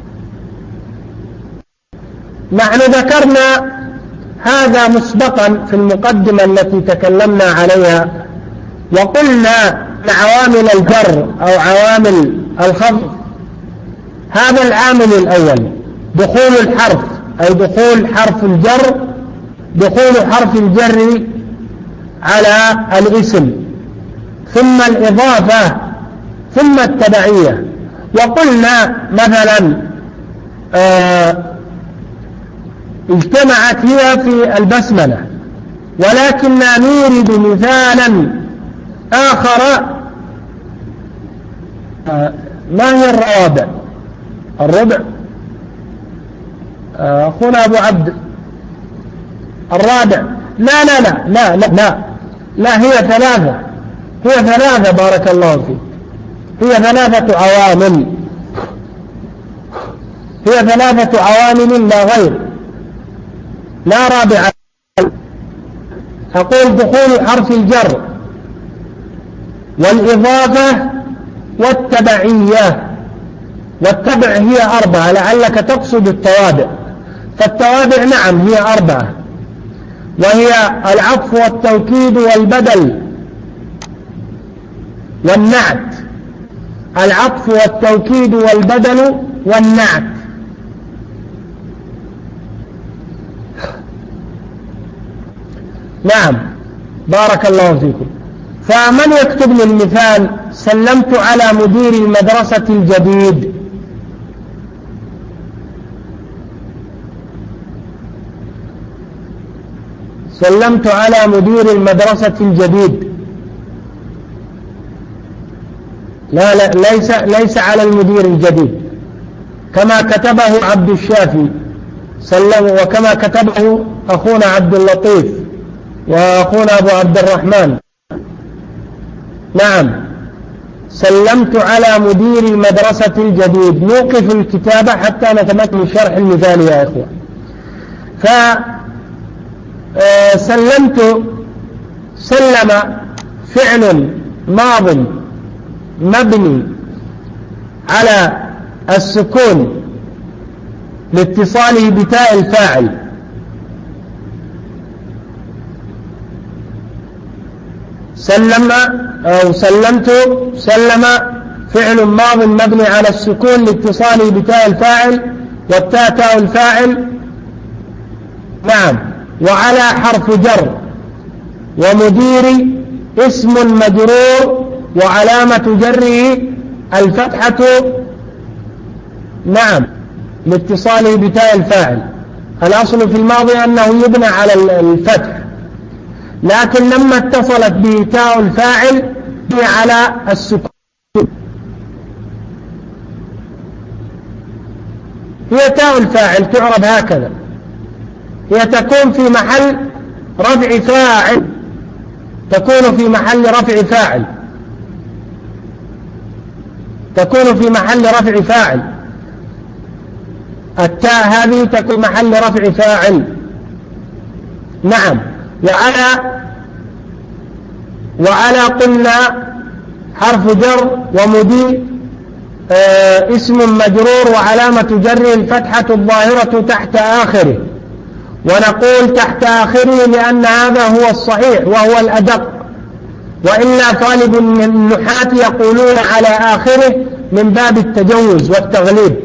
نحن ذكرنا هذا مسبقا في المقدمة التي تكلمنا عليها، وقلنا عوامل الجر أو عوامل الخفض هذا العامل الأول دخول الحرف، أي دخول حرف الجر، دخول حرف الجر على الاسم، ثم الإضافة، ثم التبعية. وقلنا مثلا اجتمعت هي في البسملة، ولكننا نورد مثالا آخر. ما هي الروابع؟ الربع أخونا أبو عبد، الرابع. لا لا لا لا لا لا, لا هي ثلاثة، هي ثلاثة بارك الله فيك، هي ثلاثة عوامل، هي ثلاثة عوامل لا غير، لا رابع. أقول دخول حرف الجر والإضافة والتبعية، والتبع هي 4، لعلك تقصد التوابع، فالتوابع نعم هي 4، وهي العطف والتوكيد والبدل والنعت، العطف والتوكيد والبدل والنعت. نعم بارك الله فيكم. فمن يكتب لي المثال؟ سلمت على مدير المدرسة الجديد. سلمت على مدير المدرسة الجديد. لا لا ليس على المدير الجديد كما كتبه عبد الشافي سلم، وكما كتبه أخونا عبد اللطيف وأخونا أبو عبد الرحمن. نعم سلمت على مدير المدرسة الجديد. نوقف الكتابة حتى نتمكن من شرح المثال يا إخوة. فسلمت، سلم فعل ماض مبني على السكون لاتصاله بتاء الفاعل. سلم أو سلمت، سلم فعل ماض مبني على السكون لاتصاله بتاء الفاعل، والتاء تاء الفاعل. نعم. وعلى حرف جر، ومدير اسم مجرور وعلامة جره الفتحة. نعم لاتصاله بتاء الفاعل. الأصل في الماضي أنه يبنى على الفتح، لكن لما اتصلت بتاء الفاعل هي على السكون. هي تاء الفاعل تعرب هكذا، هي تكون في محل رفع فاعل، تكون في محل رفع فاعل، تكون في محل رفع فاعل. التاء هذه تكون محل رفع فاعل. نعم. وعلى قلنا حرف جر، ومدير اسم مجرور وعلامة جره الفتحة الظاهرة تحت آخره. ونقول تحت آخره لأن هذا هو الصحيح وهو الأدق، وإلا طالب النحاة يقولون على آخره من باب التجوز والتغليب،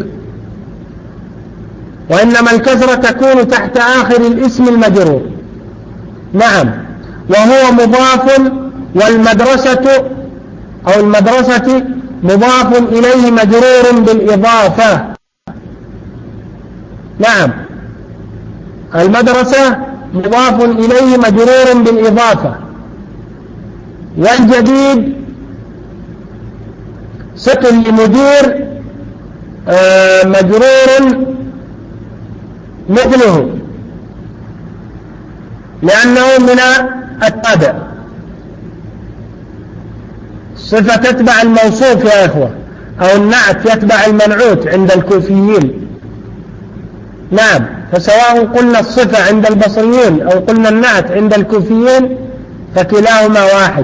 وإنما الكسرة تكون تحت آخر الاسم المجرور. نعم. وهو مضاف، والمدرسة أو المدرسة مضاف إليه مجرور بالإضافة. نعم المدرسة مضاف إليه مجرور بالإضافة، والجديد صفة لمدير مجرور مثله لأنه من التابع. صفة تتبع الموصوف يا إخوة، أو النعت يتبع المنعوت عند الكوفيين. نعم، فسواء قلنا الصفة عند البصريين أو قلنا النعت عند الكوفيين فكلاهما واحد.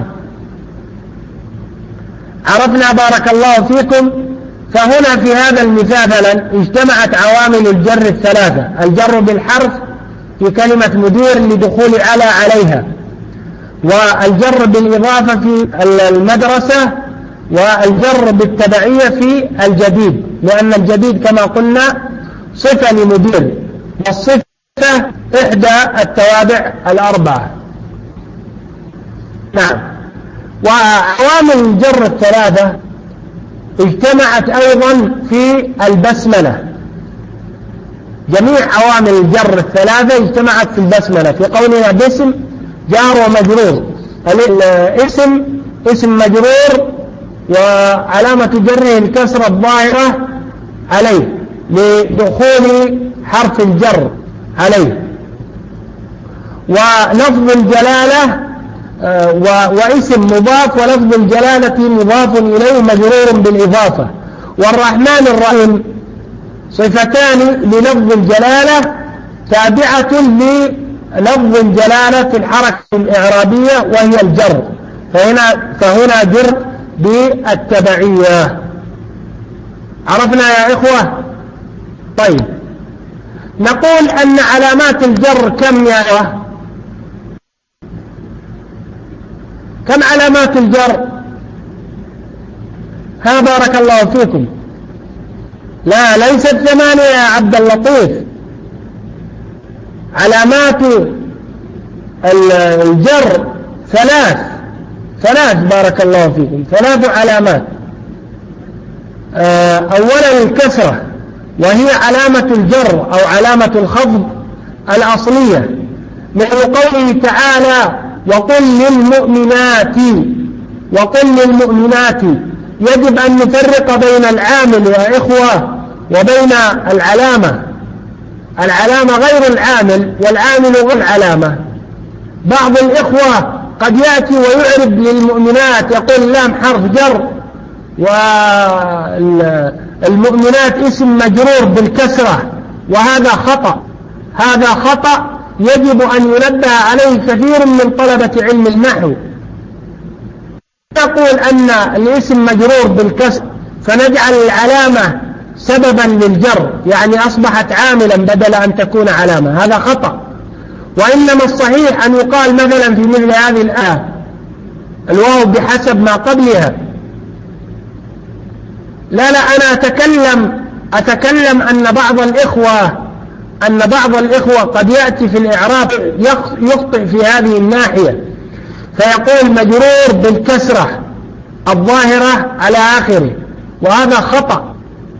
عرفنا بارك الله فيكم. فهنا في هذا المثال اجتمعت عوامل الجر الثلاثة: الجر بالحرف في كلمة مدير لدخول على عليها، والجر بالإضافة في المدرسة، والجر بالتبعية في الجديد، لأن الجديد كما قلنا صفة لمدير، والصفة إحدى التوابع الأربعة. نعم. وعوامل الجر الثلاثة اجتمعت أيضا في البسملة. جميع عوامل الجر الثلاثة اجتمعت في البسملة، في قولنا باسم جار ومجرور. الاسم اسم مجرور وعلامة جره الكسرة الظاهرة عليه لدخول حرف الجر عليه. ولفظ الجلالة واسم مضاف، ولفظ الجلالة مضاف إليه مجرور بالإضافة. والرحمن الرحيم صفتان للفظ الجلالة تابعة للفظ الجلالة في الحركة الإعرابية وهي الجر، فهنا جر بالتبعية. عرفنا يا إخوة؟ طيب، نقول أن علامات الجر كم يا إخوة؟ كم علامات الجر؟ ها بارك الله فيكم. لا، ليست 8 يا عبد اللطيف. علامات الجر 3 بارك الله فيكم، 3 علامات. أولا الكسرة، وهي علامة الجر أو علامة الخفض الأصلية، مثل قوله تعالى: وقل للمؤمنات. يجب أن نفرق بين العامل يا إخوة وبين العلامة. العلامة غير العامل، والعامل غير العلامة. بعض الإخوة قد يأتي ويعرب للمؤمنات يقول لام حرف جر، والمؤمنات اسم مجرور بالكسرة، وهذا خطأ. هذا خطأ يجب أن ينبه عليه كثير من طلبة علم النحو. نقول أن الاسم مجرور بالكسر فنجعل العلامة سببا للجر، يعني أصبحت عاملا بدل أن تكون علامة. هذا خطأ. وإنما الصحيح أن يقال مثلا في مثل هذه الآية الواو بحسب ما قبلها. لا أنا أتكلم أن بعض الإخوة قد يأتي في الإعراب يخطئ في هذه الناحية، فيقول مجرور بالكسرة الظاهرة على آخره، وهذا خطأ.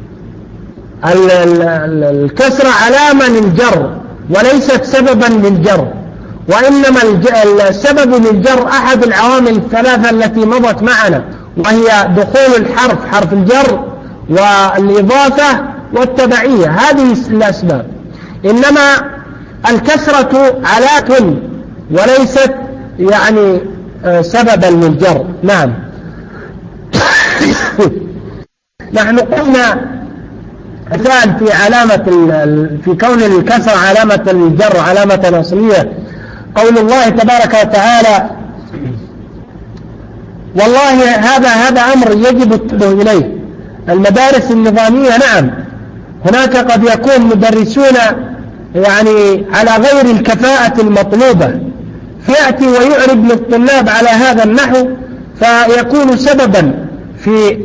الكسرة علامة للجر وليست سببا للجر، وإنما السبب للجر أحد العوامل الثلاثة التي مضت معنا، وهي دخول الحرف حرف الجر والإضافة والتبعية. هذه الأسباب. إنما الكسرة علامة وليست يعني سببا للجر. نعم. نحن قلنا مثال في علامة في كون الكسر علامة الجر علامة أصلية، قول الله تبارك وتعالى: والله هذا أمر يجب التنبه إليه. المدارس النظامية نعم هناك قد يكون مدرسون يعني على غير الكفاءة المطلوبة، فيأتي ويعرب للطلاب على هذا النحو فيكون سببا في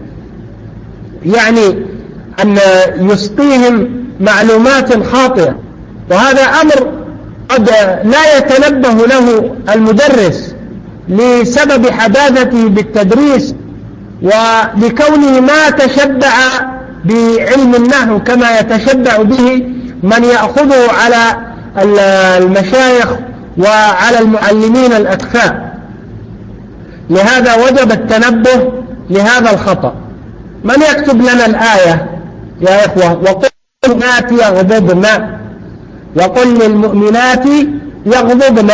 يعني أن يسقيهم معلومات خاطئة، وهذا أمر قد لا يتنبه له المدرس لسبب حداثته بالتدريس ولكونه ما تشبع بعلم النحو كما يتشبع به من يأخذه على المشايخ وعلى المعلمين الأكفاء. لهذا وجب التنبه لهذا الخطأ. من يكتب لنا الآية يا إخوة؟ وقل للمؤمنات يغضبن، وقل للمؤمنات يغضبن.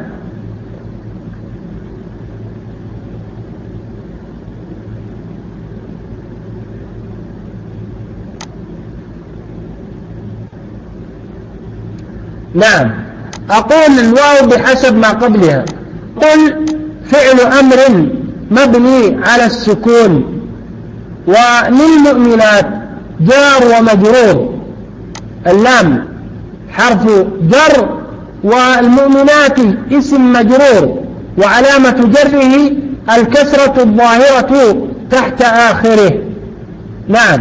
نعم، أقول الواو بحسب ما قبلها. قل فعل أمر مبني على السكون، وللمؤمنات جار ومجرور، اللام حرف جر، والمؤمنات اسم مجرور، وعلامة جره الكسرة الظاهرة تحت آخره. نعم،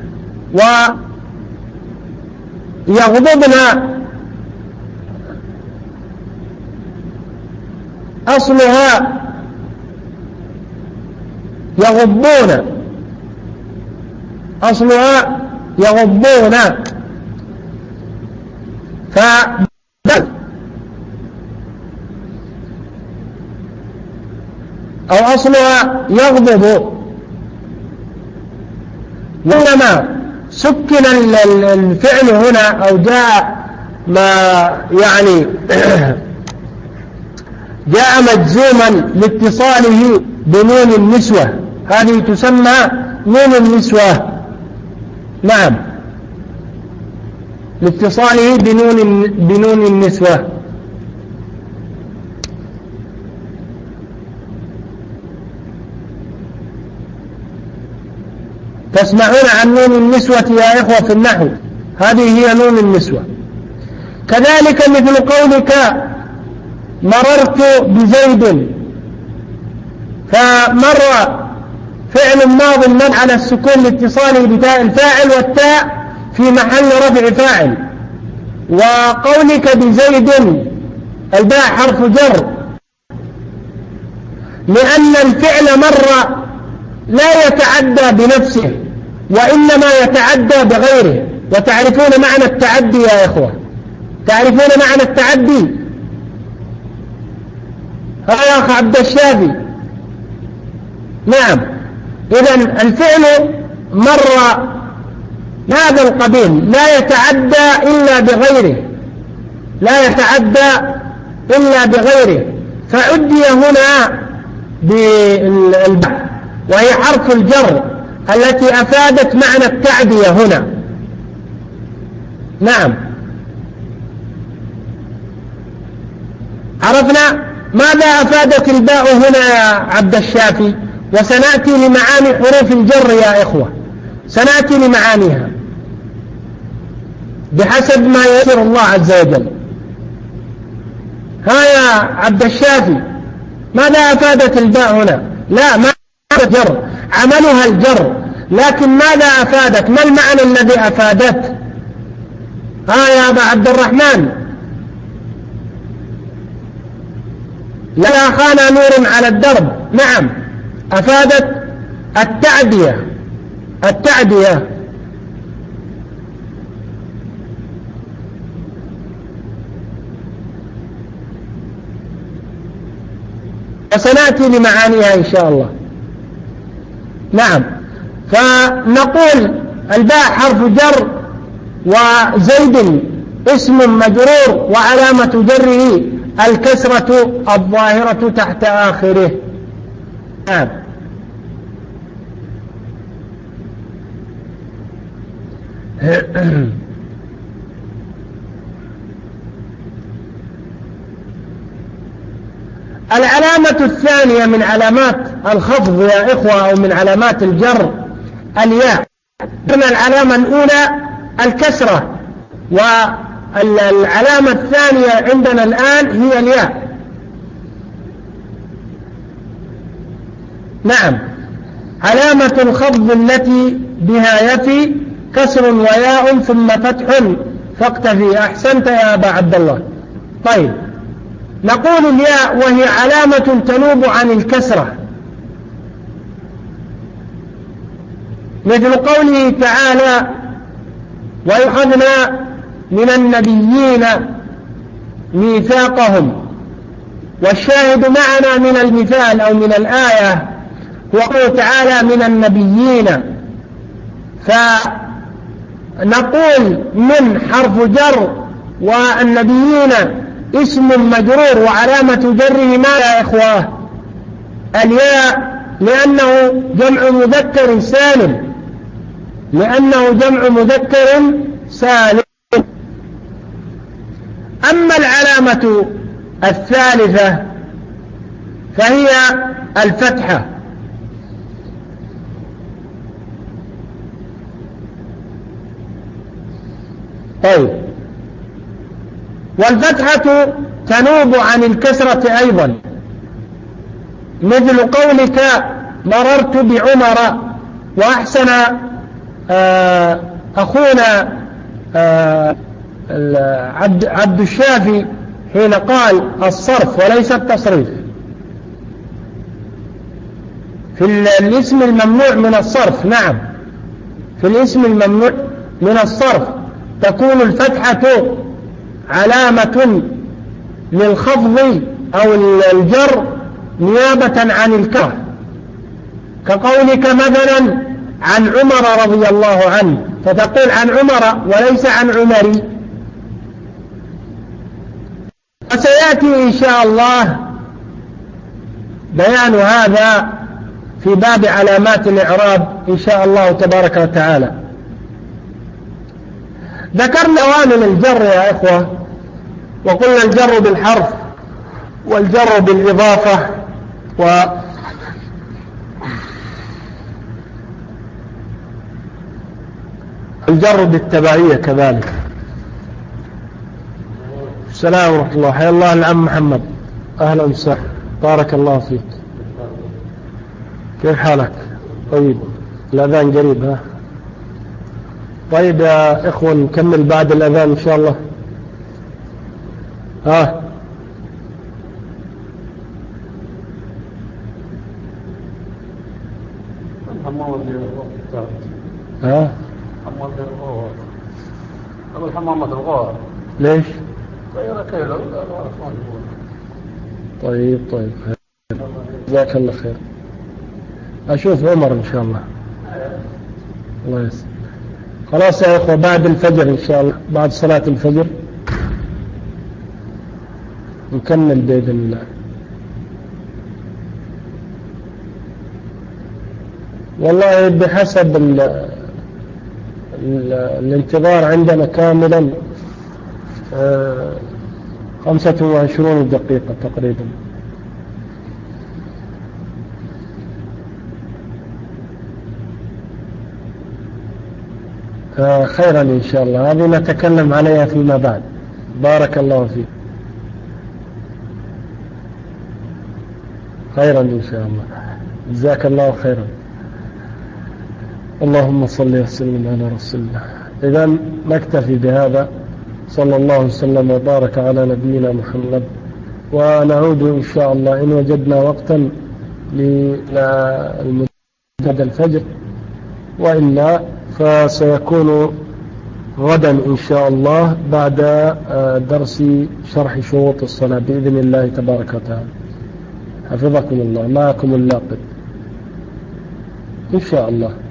ويغضبن أصلها يغضون، أصلها يغضون، أو أصلها يغضب. وإنما سكن الفعل هنا أو جاء ما يعني جاء مجزوما لاتصاله بنون النسوة، هذه تسمى نون النسوة. نعم، لاتصاله بنون النسوة. تسمعون عن نون النسوة يا إخوة في النحو، هذه هي نون النسوة. كذلك مثل قولك مررت بزيد، فمر فعل ماض مبني على السكون لاتصاله بتاء الفاعل، والتاء في محل رفع فاعل. وقولك بزيد الباء حرف جر، لأن الفعل مر لا يتعدى بنفسه وإنما يتعدى بغيره. وتعرفون معنى التعدي يا إخوة؟ تعرفون معنى التعدي؟ ها يا أخ عبد الشافي؟ نعم، إذن الفعل مر هذا القبيل لا يتعدى إلا بغيره، لا يتعدى إلا بغيره، فعدي هنا بالباء وهي حرف الجر التي أفادت معنى التعدية هنا. نعم، عرفنا ماذا أفادت الباء هنا يا عبد الشافي؟ وسنأتي لمعاني حروف الجر يا إخوة، سنأتي لمعانيها بحسب ما يسر الله عز وجل. ها يا عبد الشافي، ماذا أفادت الباء هنا؟ لا، ما أفادت جر، عملها الجر، لكن ماذا أفادت؟ ما المعنى الذي أفادت؟ ها يا أبا عبد الرحمن؟ لا أخانا نور على الدرب. نعم، أفادت التعدية، التعدية. وسنأتي لمعانيها إن شاء الله. نعم، فنقول الباء حرف جر، وزيد اسم مجرور، وعلامة جره الكسرة الظاهرة تحت آخره. نعم، العلامة الثانية من علامات الخفض يا إخوة أو من علامات الجر الياء. العلامة الأولى الكسرة، والعلامة الثانية عندنا الآن هي الياء. نعم، علامة الخفض التي بها يفي كسر وياء ثم فتح فاقتفي. أحسنت يا أبا عبد الله. طيب، نقول الياء وهي علامة تنوب عن الكسرة، مثل قوله تعالى وأخذنا من النبيين ميثاقهم. والشاهد معنا من المثال أو من الآية هو قوله تعالى من النبيين، فنقول من حرف جر والنبيين اسم مجرور وعلامة جره ما يا إخوة؟ الياء، لأنه جمع مذكر سالم، لأنه جمع مذكر سالم. أما العلامة الثالثة فهي الفتحة. طيب، والفتحة تنوب عن الكسرة أيضا، مثل قولك مررت بعمر. وأحسن أخونا عبد الشافي حين قال الصرف وليس التصريف في الاسم الممنوع من الصرف. نعم، في الاسم الممنوع من الصرف تكون الفتحة علامة للخفض أو الجر نيابة عن الكسر، كقولك مثلا عن عمر رضي الله عنه، فتقول عن عمر وليس عن عمري. وسيأتي إن شاء الله بيان هذا في باب علامات الإعراب إن شاء الله تبارك وتعالى. ذكرنا أوامر الجر يا إخوة، وقلنا الجر بالحرف والجر بالإضافة والجر بالتبعية كذلك. السلام ورحمة الله، حيا الله العم محمد، أهلا وسهلا، بارك الله فيك، كيف حالك؟ طيب، الأذان قريب ها؟ طيب يا إخوة نكمل بعد الأذان إن شاء الله. ها ها أقول حمامة الغار. ليش؟ طيب جزاك الله خير. أشوف عمر إن شاء الله. الله يسلمك. خلاص يا إخوة، بعد الفجر إن شاء الله، بعد صلاة الفجر نكمل بإذن الله. والله بحسب الانتظار عندنا كاملا 25 دقيقة تقريبا. خيرا إن شاء الله، هذه نتكلم عليها فيما بعد. بارك الله فيك. خيرا إن شاء الله، جزاك الله خيرا. اللهم صل وسلم على رسول الله. إذن نكتفي بهذا، صلى الله وسلم وبارك على نبينا محمد، ونعود إن شاء الله إن وجدنا وقتا للمنتدى الفجر، وإلا فسيكون غدا إن شاء الله بعد درس شرح شروط الصلاة بإذن الله تبارك وتعالى. حفظكم الله، معكم اللاقط إن شاء الله.